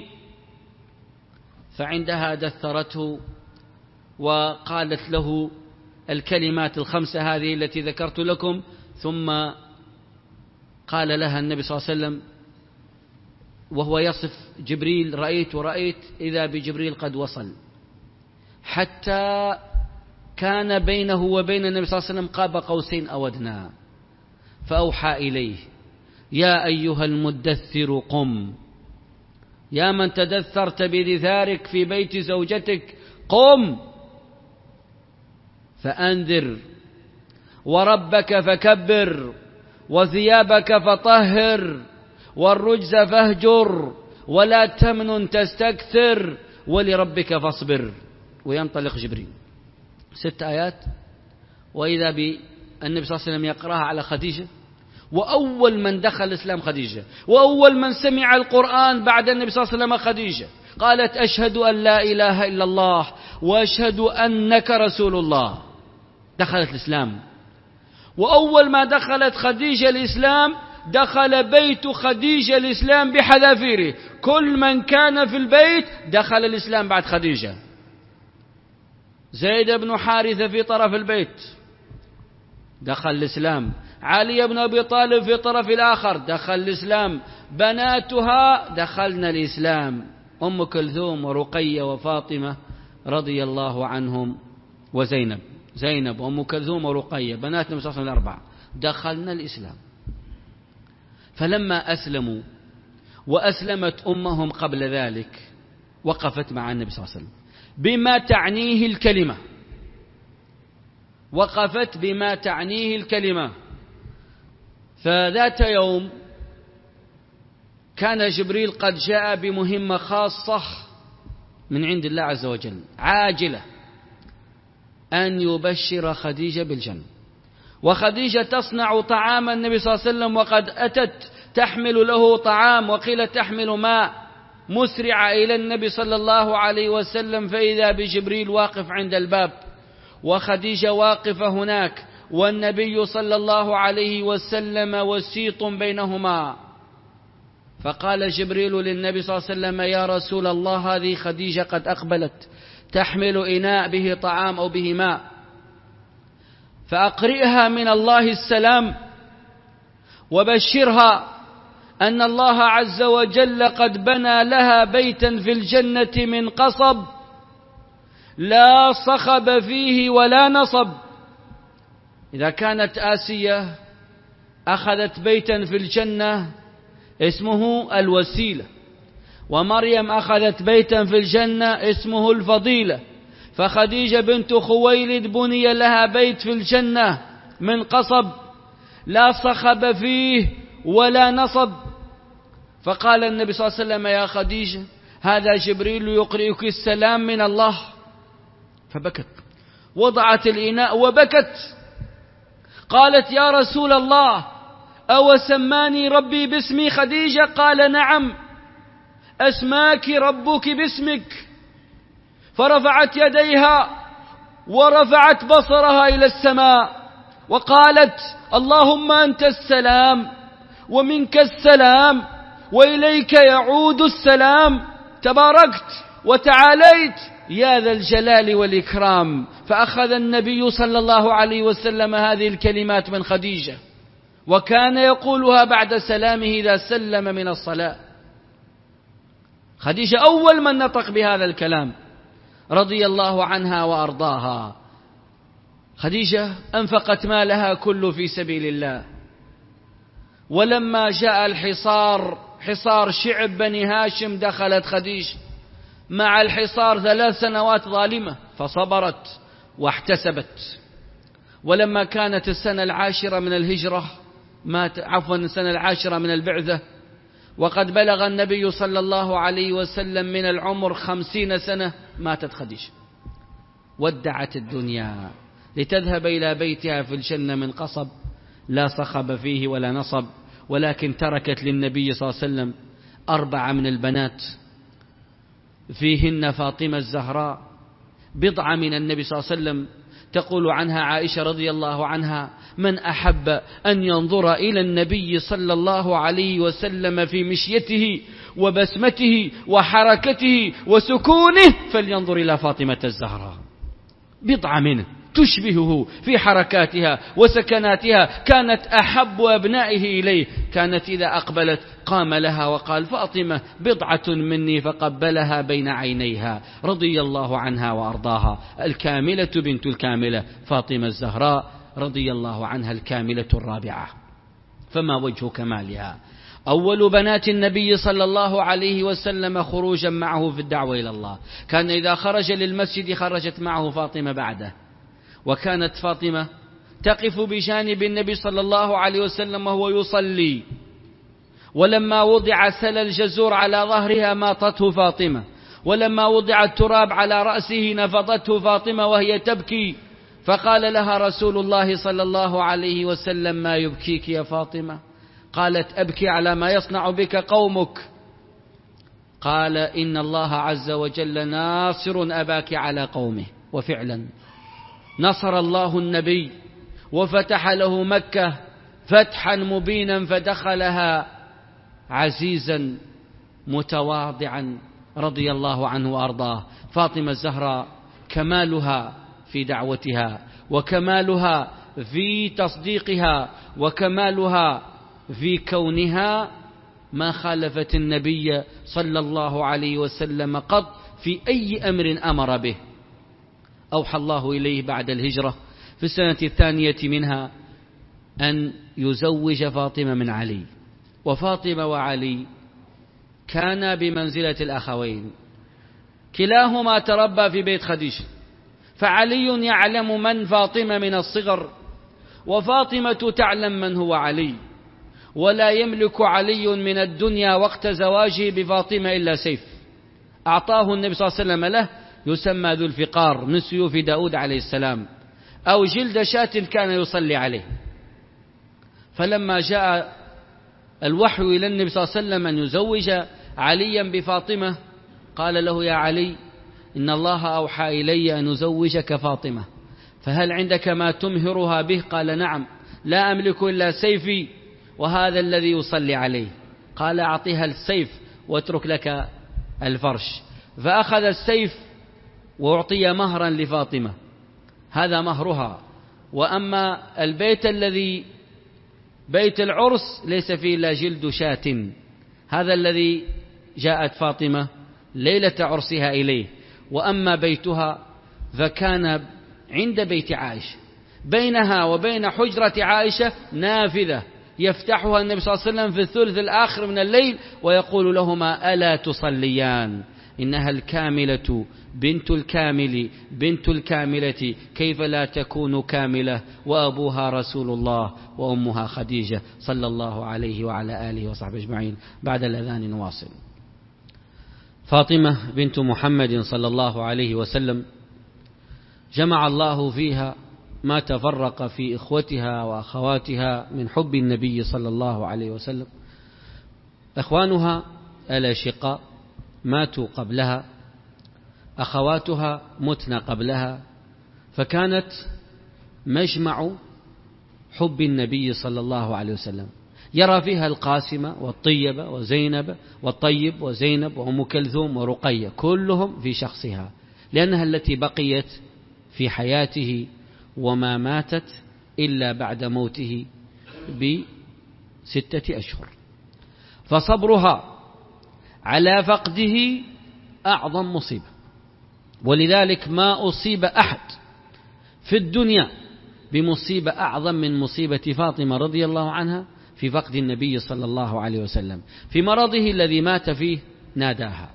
فعندها دثرته وقالت له الكلمات الخمسة هذه التي ذكرت لكم. ثم قال لها النبي صلى الله عليه وسلم وهو يصف جبريل رأيت ورأيت إذا بجبريل قد وصل، حتى كان بينه وبين النبي صلى الله عليه وسلم قاب قوسين أو أدنى، فأوحى إليه يا أيها المدثر قم، يا من تدثرت بدثارك في بيت زوجتك قم فأنذر، وربك فكبر، وثيابك فطهر، والرجز فاهجر، ولا تمنن تستكثر، ولربك فاصبر. وينطلق جبريل. ست آيات، وإذا بالنبي صلى الله عليه وسلم يقرأها على خديجة، وأول من دخل الإسلام خديجة، وأول من سمع القرآن بعد النبي صلى الله عليه وسلم خديجة. قالت أشهد أن لا إله إلا الله وأشهد أنك رسول الله. دخلت الإسلام. وأول ما دخلت خديجة الإسلام دخل بيت خديجة الإسلام بحذافيره. كل من كان في البيت دخل الإسلام بعد خديجة. زيد بن حارثة في طرف البيت دخل الإسلام، علي بن أبي طالب في طرف الآخر دخل الإسلام، بناتها دخلن الإسلام، أم كلثوم ورقية وفاطمة رضي الله عنهم، وزينب، زينب وأم كلثوم ورقية بنات النبي صلى الله عليه وسلم الأربعة دخلن الإسلام. فلما أسلموا وأسلمت أمهم قبل ذلك وقفت مع النبي صلى الله عليه وسلم بما تعنيه الكلمة، وقفت بما تعنيه الكلمة. فذات يوم كان جبريل قد جاء بمهمة خاصة من عند الله عز وجل عاجلة، أن يبشر خديجة بالجنة. وخديجة تصنع طعام النبي صلى الله عليه وسلم، وقد أتت تحمل له طعام، وقيل تحمل ماء، مسرع إلى النبي صلى الله عليه وسلم، فإذا بجبريل واقف عند الباب، وخديجة واقفة هناك، والنبي صلى الله عليه وسلم وسيط بينهما. فقال جبريل للنبي صلى الله عليه وسلم يا رسول الله هذه خديجة قد أقبلت تحمل إناء به طعام أو به ماء، فأقرئها من الله السلام، وبشرها أن الله عز وجل قد بنى لها بيتا في الجنة من قصب لا صخب فيه ولا نصب. إذا كانت آسية أخذت بيتا في الجنة اسمه الوسيلة، ومريم أخذت بيتا في الجنة اسمه الفضيلة، فخديجة بنت خويلد بني لها بيت في الجنة من قصب لا صخب فيه ولا نصب. فقال النبي صلى الله عليه وسلم يا خديجة هذا جبريل يقرئك السلام من الله. فبكت، وضعت الإناء وبكت، قالت يا رسول الله أو سماني ربي باسمي خديجة؟ قال نعم أسماك ربك باسمك. فرفعت يديها ورفعت بصرها إلى السماء وقالت اللهم أنت السلام ومنك السلام وإليك يعود السلام، تباركت وتعاليت يا ذا الجلال والإكرام. فأخذ النبي صلى الله عليه وسلم هذه الكلمات من خديجة، وكان يقولها بعد سلامه إذا سلم من الصلاة. خديجة أول من نطق بهذا الكلام رضي الله عنها وأرضاها. خديجة أنفقت مالها كله في سبيل الله، ولما جاء الحصار حصار شعب بني هاشم دخلت خديجة مع الحصار ثلاث سنوات ظالمة، فصبرت واحتسبت. ولما كانت السنة العاشرة من الهجرة مات عفوا السنة العاشرة من البعثة، وقد بلغ النبي صلى الله عليه وسلم من العمر خمسين سنة، ماتت خديجة، ودعت الدنيا لتذهب إلى بيتها في الجنة من قصب لا صخب فيه ولا نصب. ولكن تركت للنبي صلى الله عليه وسلم أربعة من البنات، فيهن فاطمة الزهراء، بضعة من النبي صلى الله عليه وسلم. تقول عنها عائشة رضي الله عنها من أحب أن ينظر إلى النبي صلى الله عليه وسلم في مشيته وبسمته وحركته وسكونه فلينظر إلى فاطمة الزهراء. بضعة منه تشبهه في حركاتها وسكناتها، كانت أحب أبنائه إليه. كانت إذا أقبلت قام لها وقال فاطمة بضعة مني، فقبلها بين عينيها رضي الله عنها وأرضاها. الكاملة بنت الكاملة فاطمة الزهراء رضي الله عنها، الكاملة الرابعة. فما وجه كمالها؟ أول بنات النبي صلى الله عليه وسلم خروجا معه في الدعوة إلى الله، كان إذا خرج للمسجد خرجت معه فاطمة بعده، وكانت فاطمة تقف بجانب النبي صلى الله عليه وسلم وهو يصلي، ولما وضع سل الجزور على ظهرها ماطته فاطمة، ولما وضع التراب على رأسه نفضته فاطمة وهي تبكي، فقال لها رسول الله صلى الله عليه وسلم: ما يبكيك يا فاطمة؟ قالت: أبكي على ما يصنع بك قومك. قال: إن الله عز وجل ناصر أباك على قومه. وفعلا نصر الله النبي وفتح له مكة فتحا مبينا، فدخلها عزيزا متواضعا رضي الله عنه وأرضاه. فاطمة الزهراء كمالها في دعوتها، وكمالها في تصديقها، وكمالها في كونها ما خالفت النبي صلى الله عليه وسلم قط في أي أمر أمر به. أوحى الله إليه بعد الهجرة في السنة الثانية منها أن يزوج فاطمة من علي، وفاطمة وعلي كانا بمنزلة الأخوين، كلاهما تربى في بيت خديجة، فعلي يعلم من فاطمة من الصغر، وفاطمة تعلم من هو علي، ولا يملك علي من الدنيا وقت زواجه بفاطمة إلا سيف أعطاه النبي صلى الله عليه وسلم له، يسمى ذو الفقار من سيوف داود عليه السلام، أو جلد شاة كان يصلي عليه. فلما جاء الوحي إلى النبي صلى الله عليه وسلم أن يزوج عليا بفاطمة، قال له: يا علي، إن الله أوحى إلي أن أزوجك فاطمة، فهل عندك ما تمهرها به؟ قال: نعم، لا أملك إلا سيفي وهذا الذي يصلي عليه. قال: أعطيها السيف واترك لك الفرش. فأخذ السيف وأعطي مهرا لفاطمة، هذا مهرها. وأما البيت الذي بيت العرس ليس فيه إلا جلد شاة، هذا الذي جاءت فاطمة ليلة عرسها إليه. وأما بيتها فكان عند بيت عائشة، بينها وبين حجرة عائشة نافذة يفتحها النبي صلى الله عليه وسلم في الثلث الآخر من الليل ويقول لهما: ألا تصليان؟ إنها الكاملة بنت الكامل بنت الكاملة، كيف لا تكون كاملة وأبوها رسول الله وأمها خديجة صلى الله عليه وعلى آله وصحبه أجمعين. بعد الأذان نواصل. فاطمة بنت محمد صلى الله عليه وسلم جمع الله فيها ما تفرق في إخوتها وأخواتها من حب النبي صلى الله عليه وسلم. إخوانها الأشقاء ماتوا قبلها، أخواتها متن قبلها، فكانت مجمع حب النبي صلى الله عليه وسلم. يرى فيها القاسمة والطيبة وزينب والطيب وزينب وأم كلثوم ورقية، كلهم في شخصها، لأنها التي بقيت في حياته وما ماتت إلا بعد موته بستة أشهر. فصبرها على فقده أعظم مصيبة، ولذلك ما أصيب أحد في الدنيا بمصيبة أعظم من مصيبة فاطمة رضي الله عنها في فقد النبي صلى الله عليه وسلم. في مرضه الذي مات فيه ناداها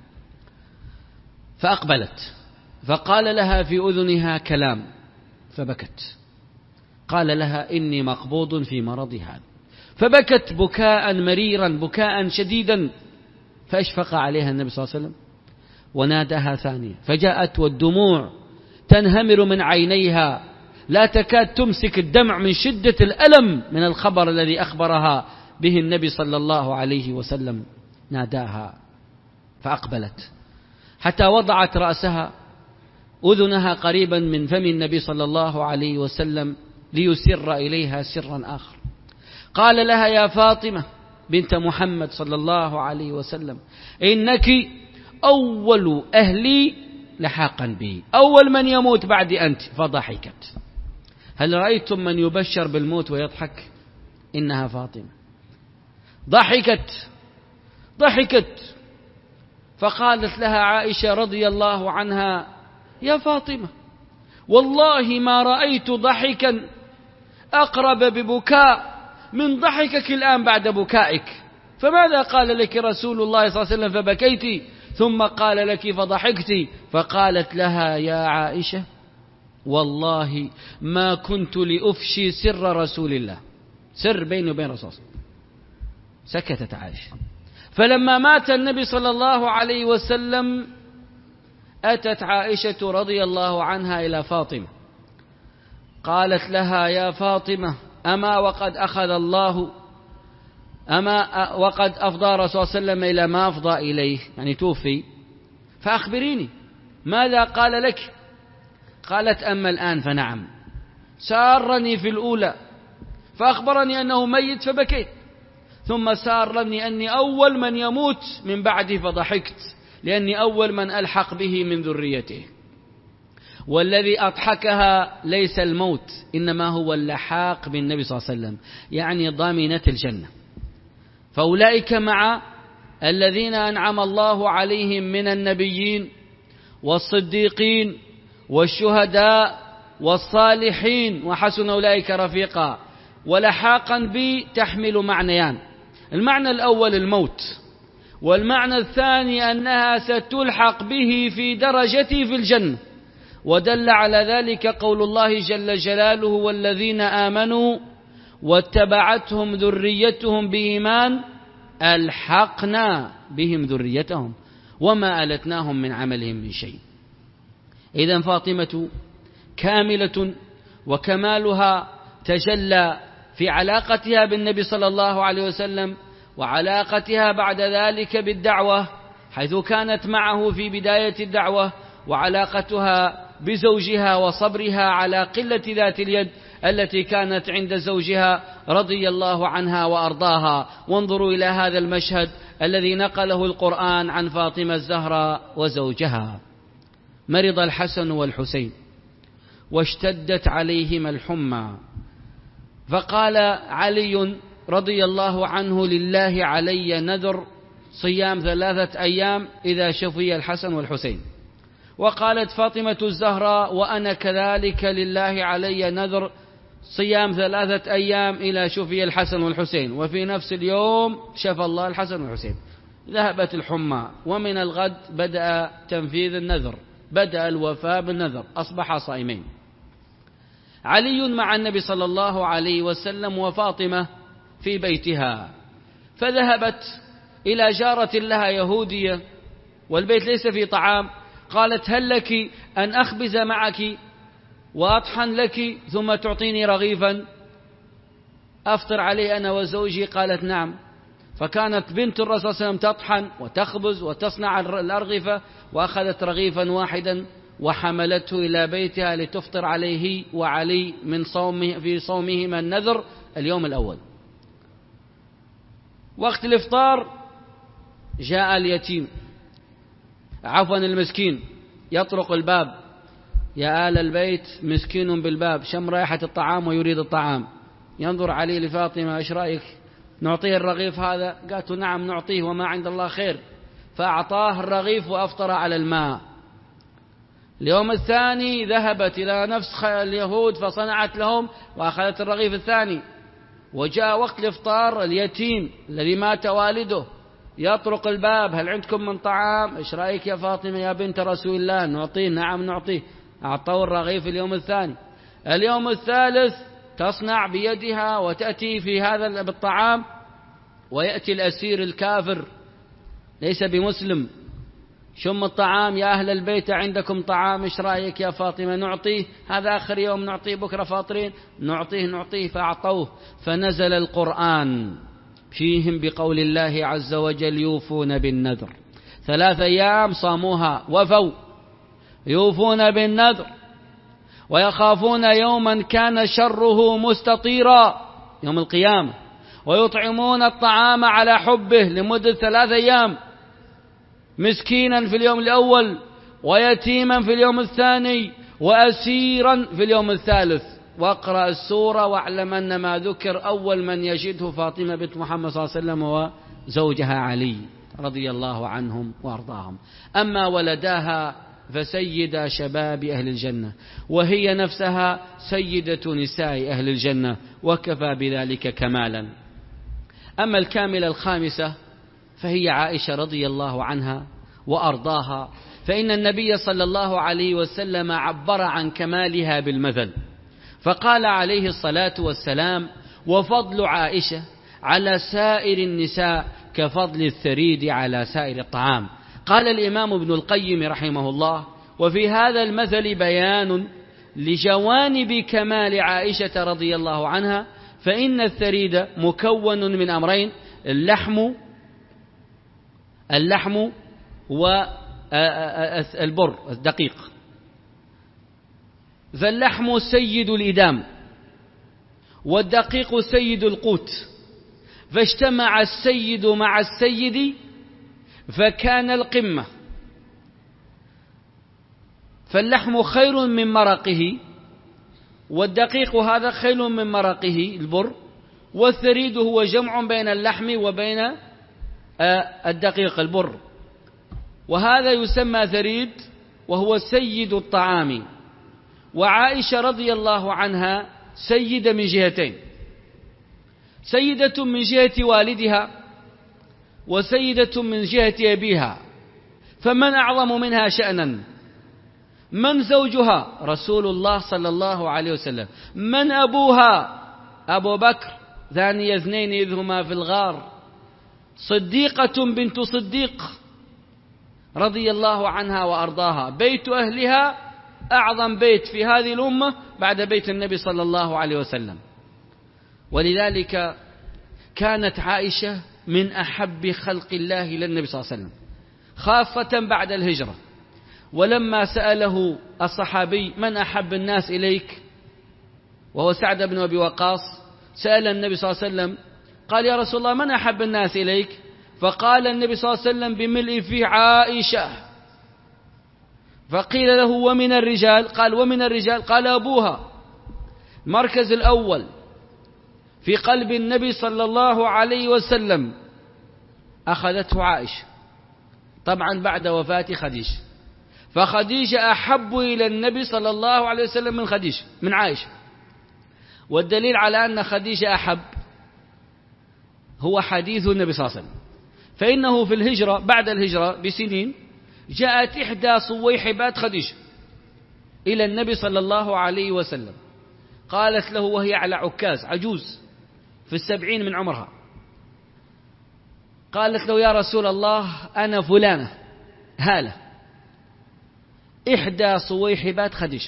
فأقبلت، فقال لها في أذنها كلام فبكت، قال لها: إني مقبوض في مرضي هذا. فبكت بكاء مريرا بكاء شديدا، فأشفق عليها النبي صلى الله عليه وسلم وناداها ثانية، فجاءت والدموع تنهمر من عينيها، لا تكاد تمسك الدمع من شدة الألم من الخبر الذي أخبرها به النبي صلى الله عليه وسلم. ناداها فأقبلت حتى وضعت رأسها أذنها قريبا من فم النبي صلى الله عليه وسلم ليسر إليها سرا آخر. قال لها: يا فاطمة بنت محمد صلى الله عليه وسلم، إنك أول أهلي لحاقا بي، أول من يموت بعد أنت. فضحكت. هل رأيتم من يبشر بالموت ويضحك؟ إنها فاطمة. ضحكت ضحكت فقالت لها عائشة رضي الله عنها: يا فاطمة، والله ما رأيت ضحكا أقرب ببكاء من ضحكك الآن بعد بكائك، فماذا قال لك رسول الله صلى الله عليه وسلم فبكيت ثم قال لك فضحكت؟ فقالت لها يا عائشة والله ما كنت لأفشي سر رسول الله، سر بيني وبين رسول الله. سكتت عائشة. فلما مات النبي صلى الله عليه وسلم أتت عائشة رضي الله عنها إلى فاطمة، قالت لها يا فاطمة أما وقد أخذ الله أما وقد أفضى رسول الله صلى الله عليه وسلم إلى ما أفضى إليه، يعني توفي، فأخبريني ماذا قال لك؟ قالت أما الآن فنعم، سارني في الأولى فأخبرني أنه ميت فبكيت، ثم سارني أني أول من يموت من بعده فضحكت، لأني أول من ألحق به من ذريته. والذي أضحكها ليس الموت، إنما هو اللحاق بالنبي صلى الله عليه وسلم، يعني ضامنة الجنة. فأولئك مع الذين أنعم الله عليهم من النبيين والصديقين والشهداء والصالحين وحسن أولئك رفيقا. ولحاقا بي تحمل معنيان، المعنى الأول الموت، والمعنى الثاني أنها ستلحق به في درجته في الجنة. ودل على ذلك قول الله جل جلاله والذين آمنوا واتبعتهم ذريتهم بإيمان ألحقنا بهم ذريتهم وما ألتناهم من عملهم من شيء. إذن فاطمة كاملة، وكمالها تجلى في علاقتها بالنبي صلى الله عليه وسلم، وعلاقتها بعد ذلك بالدعوة حيث كانت معه في بداية الدعوة، وعلاقتها بزوجها وصبرها على قلة ذات اليد التي كانت عند زوجها رضي الله عنها وأرضاها. وانظروا إلى هذا المشهد الذي نقله القرآن عن فاطمة الزهراء وزوجها. مرض الحسن والحسين واشتدت عليهما الحمى، فقال علي رضي الله عنه لله علي نذر صيام ثلاثة أيام إذا شفي الحسن والحسين. وقالت فاطمة الزهراء وأنا كذلك لله علي نذر صيام ثلاثة أيام إلى شفي الحسن والحسين. وفي نفس اليوم شفى الله الحسن والحسين، ذهبت الحمى، ومن الغد بدأ تنفيذ النذر، بدأ الوفاء بالنذر، أصبح صائمين. علي مع النبي صلى الله عليه وسلم وفاطمة في بيتها، فذهبت إلى جارة لها يهودية والبيت ليس فيه طعام، قالت هل لك أن أخبز معك وأطحن لك ثم تعطيني رغيفا أفطر عليه أنا وزوجي؟ قالت نعم. فكانت بنت الرسول صلى الله عليه وسلم تطحن وتخبز وتصنع الأرغفة، وأخذت رغيفا واحدا وحملته إلى بيتها لتفطر عليه وعلي من صومه في صومهما النذر اليوم الأول. وقت الإفطار جاء اليتيم عفوا المسكين يطرق الباب، يا آل البيت مسكين بالباب شم رائحة الطعام ويريد الطعام. ينظر علي لفاطمة ايش رأيك نعطيه الرغيف هذا؟ قالت نعم نعطيه وما عند الله خير. فأعطاه الرغيف وأفطر على الماء. اليوم الثاني ذهبت إلى نفس اليهود فصنعت لهم وأخذت الرغيف الثاني. وجاء وقت الإفطار اليتيم الذي مات والده يطرق الباب هل عندكم من طعام؟ ايش رأيك يا فاطمة يا بنت رسول الله نعطيه؟ نعم نعطيه. أعطوا الرغيف اليوم الثاني. اليوم الثالث تصنع بيدها وتأتي في هذا بالطعام، ويأتي الأسير الكافر ليس بمسلم شم الطعام يا أهل البيت عندكم طعام ايش رأيك يا فاطمة نعطيه؟ هذا آخر يوم نعطيه بكرة فاطرين نعطيه نعطيه. فأعطوه. فنزل القرآن فيهم بقول الله عز وجل يوفون بالنذر. ثلاث أيام صاموها وفوا يوفون بالنذر ويخافون يوما كان شره مستطيرا يوم القيامة، ويطعمون الطعام على حبه لمدة ثلاث أيام، مسكينا في اليوم الأول ويتيما في اليوم الثاني وأسيرا في اليوم الثالث. واقرأ السورة واعلم أن ما ذكر أول من يجده فاطمة بنت محمد صلى الله عليه وسلم وزوجها علي رضي الله عنهم وأرضاهم. أما ولداها فسيدا شباب أهل الجنة، وهي نفسها سيدة نساء أهل الجنة، وكفى بذلك كمالا. أما الكاملة الخامسة فهي عائشة رضي الله عنها وأرضاها، فإن النبي صلى الله عليه وسلم عبر عن كمالها بالمثل، فقال عليه الصلاة والسلام: وفضل عائشة على سائر النساء كفضل الثريد على سائر الطعام. قال الإمام ابن القيم رحمه الله: وفي هذا المثل بيان لجوانب كمال عائشة رضي الله عنها، فإن الثريد مكون من أمرين: اللحم اللحم والبر الدقيق. فاللحم سيد الإدام، والدقيق سيد القوت، فاجتمع السيد مع السيد فكان القمة. فاللحم خير من مرقه، والدقيق هذا خير من مرقه البر، والثريد هو جمع بين اللحم وبين الدقيق البر، وهذا يسمى ثريد وهو سيد الطعام. وعائشة رضي الله عنها سيدة من جهتين: سيدة من جهة والدها، وسيدة من جهة أبيها. فمن أعظم منها شأنا؟ من زوجها؟ رسول الله صلى الله عليه وسلم. من أبوها؟ أبو بكر ثاني اثنين إذ هما في الغار، صديقة بنت صديق رضي الله عنها وأرضاها. بيت أهلها أعظم بيت في هذه الأمة بعد بيت النبي صلى الله عليه وسلم. ولذلك كانت عائشة من أحب خلق الله للنبي صلى الله عليه وسلم، خاصة بعد الهجرة. ولما سأله الصحابي: من أحب الناس إليك؟ وهو سعد بن أبي وقاص، سأل النبي صلى الله عليه وسلم قال: يا رسول الله من أحب الناس إليك؟ فقال النبي صلى الله عليه وسلم بملء فيه: عائشة. فقيل له: ومن الرجال؟ قال: ومن الرجال؟ قال: أبوها. المركز الأول في قلب النبي صلى الله عليه وسلم أخذته عائشة، طبعا بعد وفاة خديجة، فخديجة أحب إلى النبي صلى الله عليه وسلم من خديجة من عائشة. والدليل على أن خديجة أحب هو حديث النبي صلى الله عليه وسلم، فإنه في الهجرة بعد الهجرة بسنين جاءت إحدى صويحبات خديجة إلى النبي صلى الله عليه وسلم، قالت له وهي على عكاز، عجوز في السبعين من عمرها، قالت له: يا رسول الله أنا فلانة هالة إحدى صويحبات خديجة.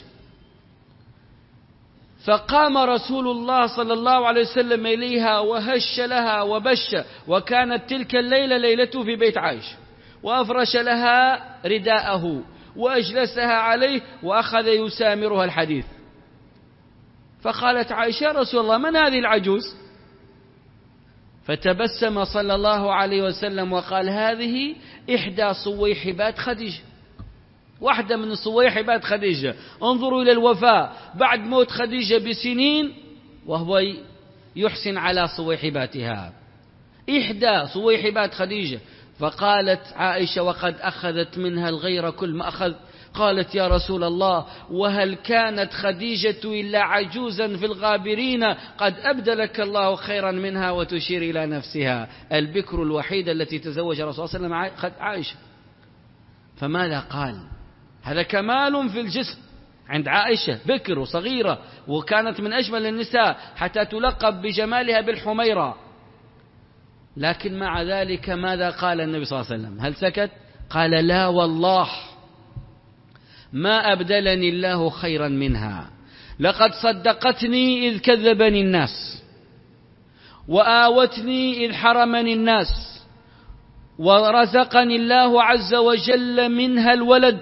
فقام رسول الله صلى الله عليه وسلم إليها وهش لها وبش، وكانت تلك الليلة ليلته في بيت عائشة، وأفرش لها رداءه وأجلسها عليه وأخذ يسامرها الحديث. فقالت عائشة: يا رسول الله من هذه العجوز؟ فتبسم صلى الله عليه وسلم وقال: هذه إحدى صويحبات خديجة، واحدة من صويحبات خديجة. انظروا إلى الوفاء بعد موت خديجة بسنين وهو يحسن على صويحباتها، إحدى صويحبات خديجة. فقالت عائشة وقد أخذت منها الغير كل ما أخذ، قالت: يا رسول الله وهل كانت خديجة إلا عجوزا في الغابرين؟ قد أبدلك الله خيرا منها، وتشير إلى نفسها البكر الوحيدة التي تزوج رسول الله صلى الله عليه وسلم عائشة. فماذا قال؟ هذا كمال في الجسم عند عائشة، بكر وصغيرة، وكانت من أجمل النساء حتى تلقب بجمالها بالحميرة. لكن مع ذلك ماذا قال النبي صلى الله عليه وسلم؟ هل سكت؟ قال: لا والله ما أبدلني الله خيرا منها، لقد صدقتني إذ كذبني الناس، وآوتني إذ حرمني الناس، ورزقني الله عز وجل منها الولد.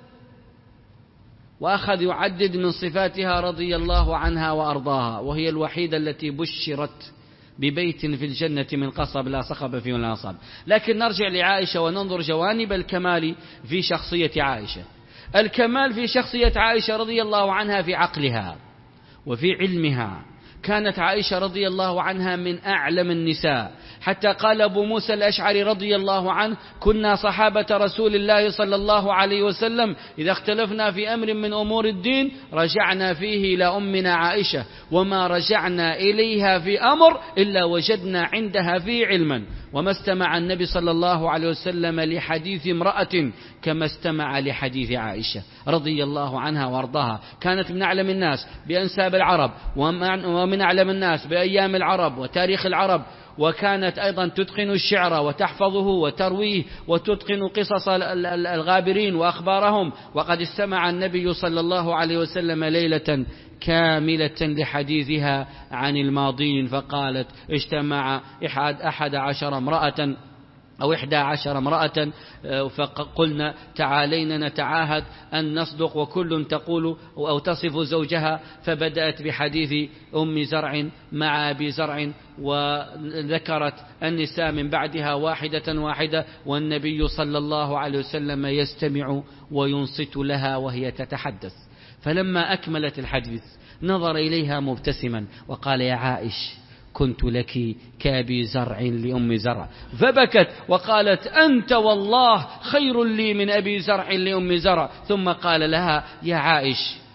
وأخذ يعدد من صفاتها رضي الله عنها وأرضاها، وهي الوحيدة التي بشرت ببيت في الجنة من قصب لا صخب فيه ولا نصب. لكن نرجع لعائشة وننظر جوانب الكمال في شخصية عائشة. الكمال في شخصية عائشة رضي الله عنها في عقلها وفي علمها. كانت عائشة رضي الله عنها من أعلم النساء حتى قال أبو موسى الأشعري رضي الله عنه: كنا صحابة رسول الله صلى الله عليه وسلم إذا اختلفنا في أمر من أمور الدين رجعنا فيه إلى أمنا عائشة، وما رجعنا إليها في أمر إلا وجدنا عندها فيه علما، وما استمع النبي صلى الله عليه وسلم لحديث امرأة كما استمع لحديث عائشة رضي الله عنها وارضاها. كانت من أعلم الناس بأنساب العرب، ومن أعلم الناس بأيام العرب وتاريخ العرب، وكانت أيضا تتقن الشعر وتحفظه وترويه، وتتقن قصص الغابرين وأخبارهم. وقد استمع النبي صلى الله عليه وسلم ليلة كاملة لحديثها عن الماضين، فقالت: اجتمع أحد, أحد عشر امرأة أو إحدى عشر امرأة فقلنا: تعالينا نتعاهد أن نصدق وكل تقول أو تصف زوجها. فبدأت بحديث أم زرع مع أبي زرع، وذكرت النساء من بعدها واحدة واحدة، والنبي صلى الله عليه وسلم يستمع وينصت لها وهي تتحدث. فلما أكملت الحديث نظر إليها مبتسما وقال: يا عائش، كنت لك كأبي زرع لأم زرع. فبكت وقالت: أنت والله خير لي من أبي زرع لأم زرع. ثم قال لها: يا عائش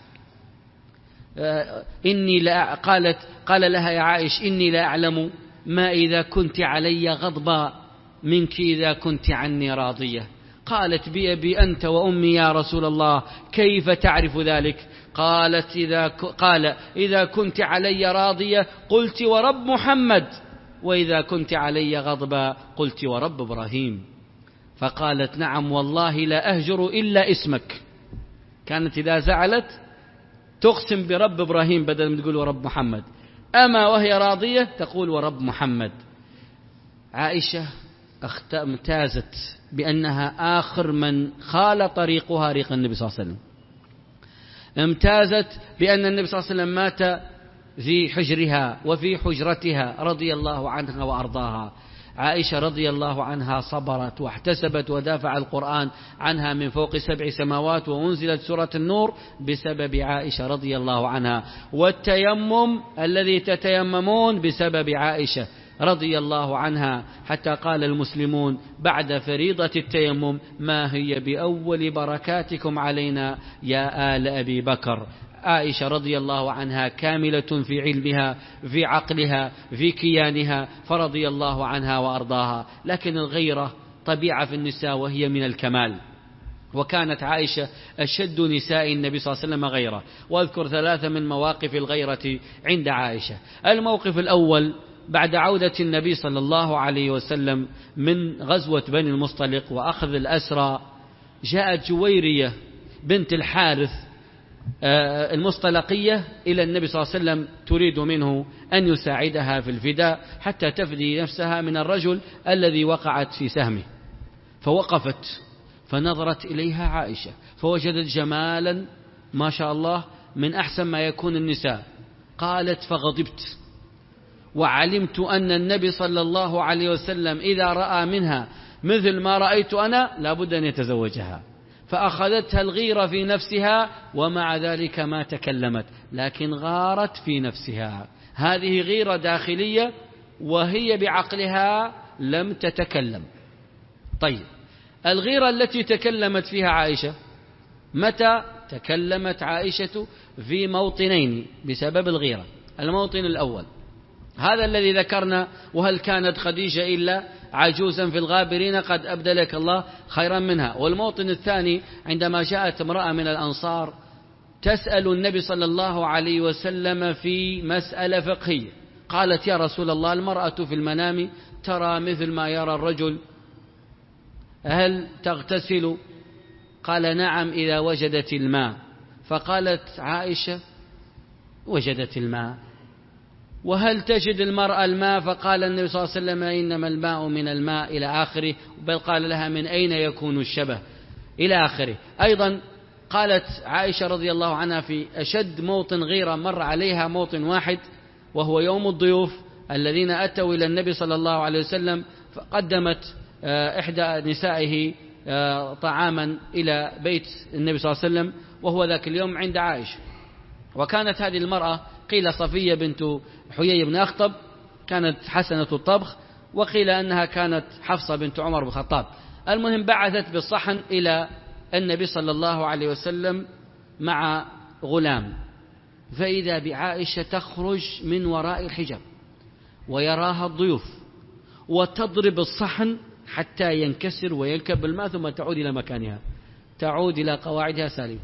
إني لا قالت قال لها: يا عائش إني لا أعلم ما إذا كنت علي غضبا منك إذا كنت عني راضية. قالت: بأبي أنت وأمي يا رسول الله، كيف تعرف ذلك؟ قالت: إذا قال إذا كنت علي راضية قلت ورب محمد، وإذا كنت علي غضبا قلت ورب إبراهيم. فقالت: نعم والله لا أهجر إلا اسمك. كانت إذا زعلت تقسم برب إبراهيم بدل من تقول ورب محمد، أما وهي راضية تقول ورب محمد. عائشة امتازت بأنها آخر من خال طريقها ريق النبي صلى الله عليه وسلم، امتازت بأن النبي صلى الله عليه وسلم مات في حجرها وفي حجرتها رضي الله عنها وأرضاها. عائشة رضي الله عنها صبرت واحتسبت ودافع القرآن عنها من فوق سبع سماوات، وأنزلت سورة النور بسبب عائشة رضي الله عنها، والتيمم الذي تتيممون بسبب عائشة رضي الله عنها، حتى قال المسلمون بعد فريضة التيمم: ما هي بأول بركاتكم علينا يا آل أبي بكر. عائشة رضي الله عنها كاملة في علمها، في عقلها، في كيانها، فرضي الله عنها وأرضاها. لكن الغيرة طبيعة في النساء وهي من الكمال، وكانت عائشة أشد نساء النبي صلى الله عليه وسلم غيرة. وأذكر ثلاثة من مواقف الغيرة عند عائشة. الموقف الأول: بعد عودة النبي صلى الله عليه وسلم من غزوة بني المصطلق وأخذ الأسرى، جاءت جويرية بنت الحارث المصطلقية إلى النبي صلى الله عليه وسلم تريد منه أن يساعدها في الفداء حتى تفدي نفسها من الرجل الذي وقعت في سهمه. فوقفت فنظرت إليها عائشة فوجدت جمالا ما شاء الله من أحسن ما يكون النساء. قالت: فغضبت وعلمت أن النبي صلى الله عليه وسلم إذا رأى منها مثل ما رأيت أنا لابد أن يتزوجها. فأخذتها الغيرة في نفسها، ومع ذلك ما تكلمت، لكن غارت في نفسها. هذه غيرة داخلية، وهي بعقلها لم تتكلم. طيب، الغيرة التي تكلمت فيها عائشة متى؟ تكلمت عائشة في موطنين بسبب الغيرة. الموطن الأول هذا الذي ذكرنا: وهل كانت خديجة إلا عجوزا في الغابرين قد أبدلك الله خيرا منها. والموطن الثاني عندما جاءت امرأة من الأنصار تسأل النبي صلى الله عليه وسلم في مسألة فقهية، قالت: يا رسول الله، المرأة في المنام ترى مثل ما يرى الرجل، هل تغتسل؟ قال: نعم إذا وجدت الماء. فقالت عائشة: وجدت الماء، وهل تجد المرأة الماء؟ فقال النبي صلى الله عليه وسلم: إنما الماء من الماء إلى آخره. بل قال لها: من أين يكون الشبه؟ إلى آخره. أيضا قالت عائشة رضي الله عنها في أشد موطن غيرة مر عليها موطن واحد، وهو يوم الضيوف الذين أتوا إلى النبي صلى الله عليه وسلم، فقدمت إحدى نسائه طعاما إلى بيت النبي صلى الله عليه وسلم، وهو ذاك اليوم عند عائشة. وكانت هذه المرأة قيل صفية بنت حيي بن أخطب، كانت حسنة الطبخ، وقيل أنها كانت حفصة بنت عمر بن الخطاب. المهم بعثت بالصحن إلى النبي صلى الله عليه وسلم مع غلام، فإذا بعائشة تخرج من وراء الحجاب ويراها الضيوف وتضرب الصحن حتى ينكسر وينكب الماء ثم تعود إلى مكانها، تعود إلى قواعدها سالم.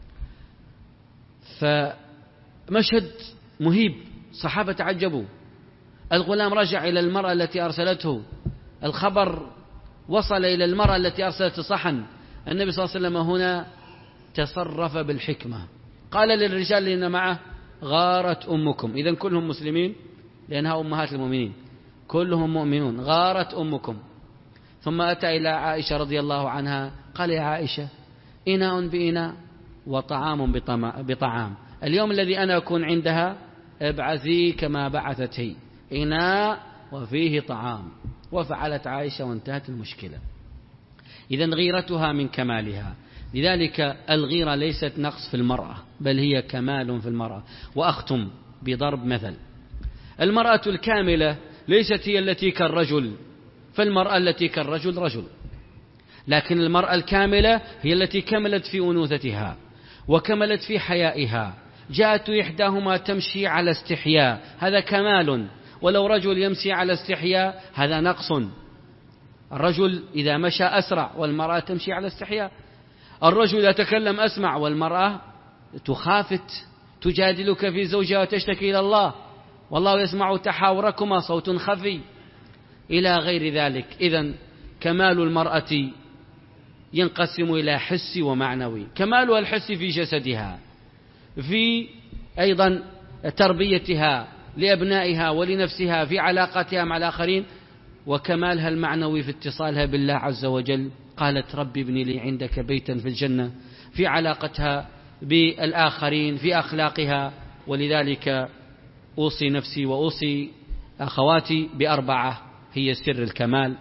فمشهد مهيب، صحابة تعجبوا. الغلام رجع إلى المرأة التي أرسلته، الخبر وصل إلى المرأة التي أرسلت الصحن. النبي صلى الله عليه وسلم هنا تصرف بالحكمة، قال للرجال الذين معه غارت أمكم، إذن كلهم مسلمين لأنها أمهات المؤمنين، كلهم مؤمنون، غارت أمكم. ثم أتى إلى عائشة رضي الله عنها قال يا عائشة إناء بإناء وطعام بطعام، اليوم الذي أنا أكون عندها ابعثي كما بعثت هي، إناء وفيه طعام. وفعلت عائشة وانتهت المشكلة. إذن غيرتها من كمالها. لذلك الغيرة ليست نقص في المرأة بل هي كمال في المرأة. وأختم بضرب مثل. المرأة الكاملة ليست هي التي كالرجل، فالمرأة التي كالرجل رجل، لكن المرأة الكاملة هي التي كملت في أنوثتها وكملت في حيائها. جاءت إحداهما تمشي على استحياء، هذا كمال، ولو رجل يمشي على استحياء هذا نقص. الرجل إذا مشى أسرع والمرأة تمشي على استحياء، الرجل يتكلم أسمع والمرأة تخافت تجادلك في زوجها وتشتكي إلى الله، والله يسمع تحاوركما صوت خفي إلى غير ذلك. إذن كمال المرأة ينقسم إلى حسي ومعنوي. كمالها الحسي في جسدها، في أيضا تربيتها لأبنائها ولنفسها، في علاقتها مع الآخرين، وكمالها المعنوي في اتصالها بالله عز وجل. قالت رب ابني لي عندك بيتا في الجنة، في علاقتها بالآخرين، في أخلاقها. ولذلك أوصي نفسي وأوصي أخواتي بأربعة هي سر الكمال،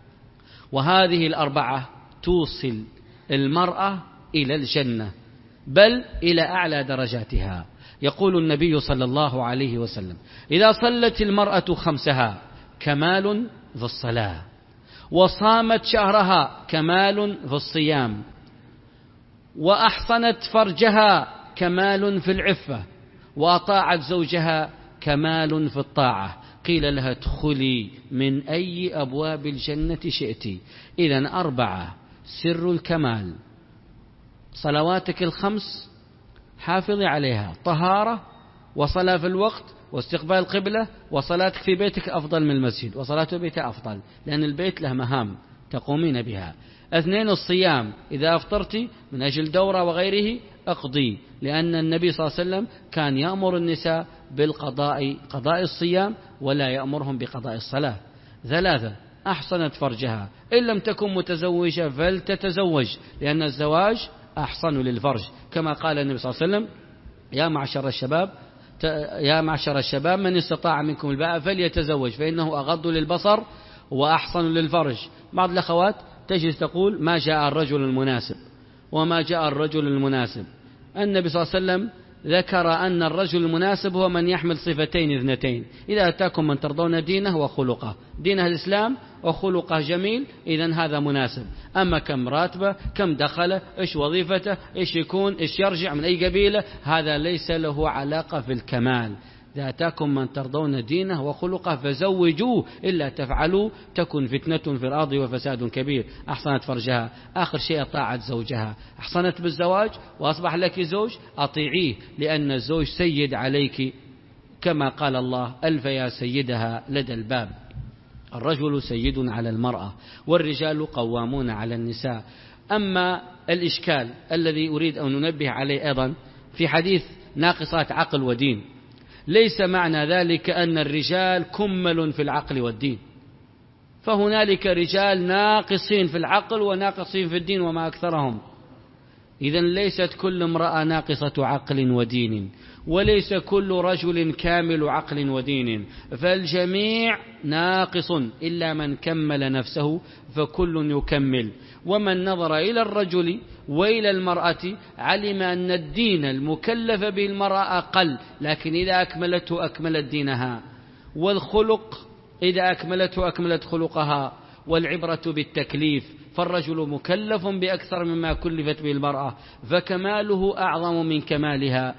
وهذه الأربعة توصل المرأة إلى الجنة بل إلى أعلى درجاتها. يقول النبي صلى الله عليه وسلم إذا صلت المرأة خمسها كمال في الصلاة، وصامت شهرها كمال في الصيام، وأحصنت فرجها كمال في العفة، وأطاعت زوجها كمال في الطاعة. قيل لها ادخلي من أي أبواب الجنة شئت. إذن أربعة سر الكمال. صلواتك الخمس حافظي عليها، طهارة وصلاة في الوقت واستقبال القبلة، وصلاتك في بيتك أفضل من المسجد، وصلاة البيت أفضل لأن البيت له مهام تقومين بها. اثنين الصيام، إذا أفطرت من أجل دورة وغيره أقضي، لأن النبي صلى الله عليه وسلم كان يأمر النساء بالقضاء، قضاء الصيام، ولا يأمرهم بقضاء الصلاة. ثلاثة أحصنت فرجها، إن لم تكن متزوجة فلتتزوج، لأن الزواج أحصن للفرج، كما قال النبي صلى الله عليه وسلم يا معشر الشباب يا معشر الشباب من استطاع منكم الباء فليتزوج فإنه أغض للبصر وأحصن للفرج. بعض الأخوات تجلس تقول ما جاء الرجل المناسب وما جاء الرجل المناسب. النبي صلى الله عليه وسلم ذكر أن الرجل المناسب هو من يحمل صفتين اثنتين، إذا أتاكم من ترضون دينه وخلقه، دينه الإسلام وخلقه جميل، إذن هذا مناسب. أما كم راتبه، كم دخله، إيش وظيفته، إيش يكون، إيش يرجع، من أي قبيلة، هذا ليس له علاقة في الكمال. إذا أتاكم من ترضون دينه وخلقه فزوجوه، إلا تفعلوا تكن فتنة في الأرض وفساد كبير. أحصنت فرجها، آخر شيء طاعت زوجها، أحصنت بالزواج وأصبح لك زوج أطيعيه، لأن الزوج سيد عليك، كما قال الله ألف يا سيدها لدى الباب. الرجل سيد على المرأة والرجال قوامون على النساء. أما الإشكال الذي أريد أن ننبه عليه أيضا في حديث ناقصات عقل ودين، ليس معنى ذلك أن الرجال كمل في العقل والدين، فهنالك رجال ناقصين في العقل وناقصين في الدين وما أكثرهم. إذن ليست كل امرأة ناقصة عقل ودين، وليس كل رجل كامل عقل ودين، فالجميع ناقص إلا من كمل نفسه، فكل يكمل. ومن نظر إلى الرجل وإلى المرأة علم أن الدين المكلف به المرأة أقل، لكن إذا أكملته أكملت دينها. والخلق إذا أكملته أكملت خلقها. والعبرة بالتكليف، فالرجل مكلف بأكثر مما كلفت به المرأة، فكماله أعظم من كمالها،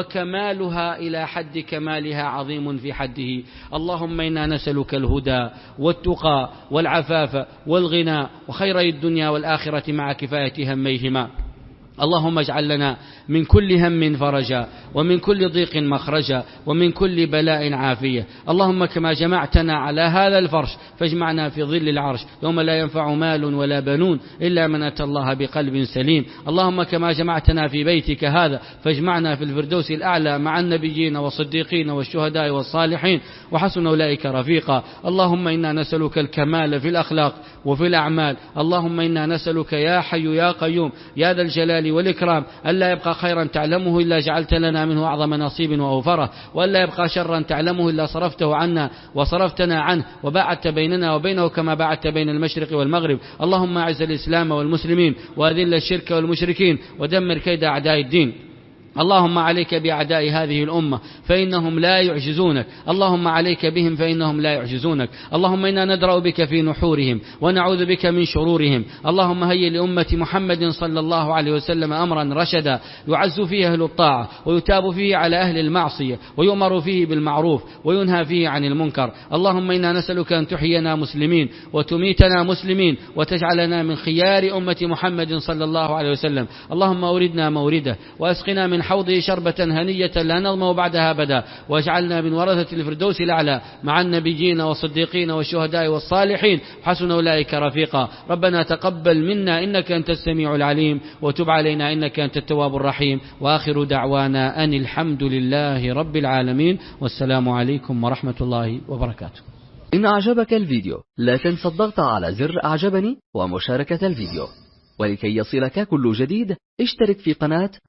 وكمالها إلى حد كمالها عظيم في حده. اللهم إنا نسألك الهدى والتقى والعفاف والغنى وخيري الدنيا والآخرة مع كفاية هميهما. اللهم اجعل لنا من كل هم فرجا، ومن كل ضيق مخرجا، ومن كل بلاء عافية. اللهم كما جمعتنا على هذا الفرش فاجمعنا في ظل العرش يوم لا ينفع مال ولا بنون إلا من أتى الله بقلب سليم. اللهم كما جمعتنا في بيتك هذا فاجمعنا في الفردوس الأعلى مع النبيين والصديقين والشهداء والصالحين وحسن أولئك رفيقا. اللهم إنا نسألك الكمال في الأخلاق وفي الأعمال. اللهم إنا نسألك يا حي يا قيوم يا ذا الجلال والإكرام ألا يبقى خيرا تعلمه إلا جعلت لنا منه أعظم نصيب وأوفره، وألا يبقى شرا تعلمه إلا صرفته عنا وصرفتنا عنه، وباعدت بيننا وبينه كما باعدت بين المشرق والمغرب. اللهم أعز الإسلام والمسلمين وأذل الشرك والمشركين ودمر كيد أعداء الدين. اللهم عليك بأعداء هذه الأمة فإنهم لا يعجزونك، اللهم عليك بهم فإنهم لا يعجزونك. اللهم إنا ندرأ بك في نحورهم ونعوذ بك من شرورهم. اللهم هيئ لأمة محمد صلى الله عليه وسلم أمرا رشدا يعز فيه أهل الطاعة ويتاب فيه على أهل المعصية ويؤمر فيه بالمعروف وينهى فيه عن المنكر. اللهم إنا نسألك أن تحيينا مسلمين وتميتنا مسلمين وتجعلنا من خيار أمة محمد صلى الله عليه وسلم. اللهم أوردنا مورده وأسقنا من حوضه شربة هنية لا نظمأ بعدها أبدا، واجعلنا من ورثة الفردوس الأعلى مع النبيين والصديقين والشهداء والصالحين حسن أولئك رفيقا. ربنا تقبل منا إنك أنت السميع العليم وتب علينا إنك أنت التواب الرحيم. وآخر دعوانا أن الحمد لله رب العالمين، والسلام عليكم ورحمة الله وبركاته. إن أعجبك الفيديو لا تنسى الضغط على زر أعجبني ومشاركة الفيديو، ولكي يصلك كل جديد اشترك في قناة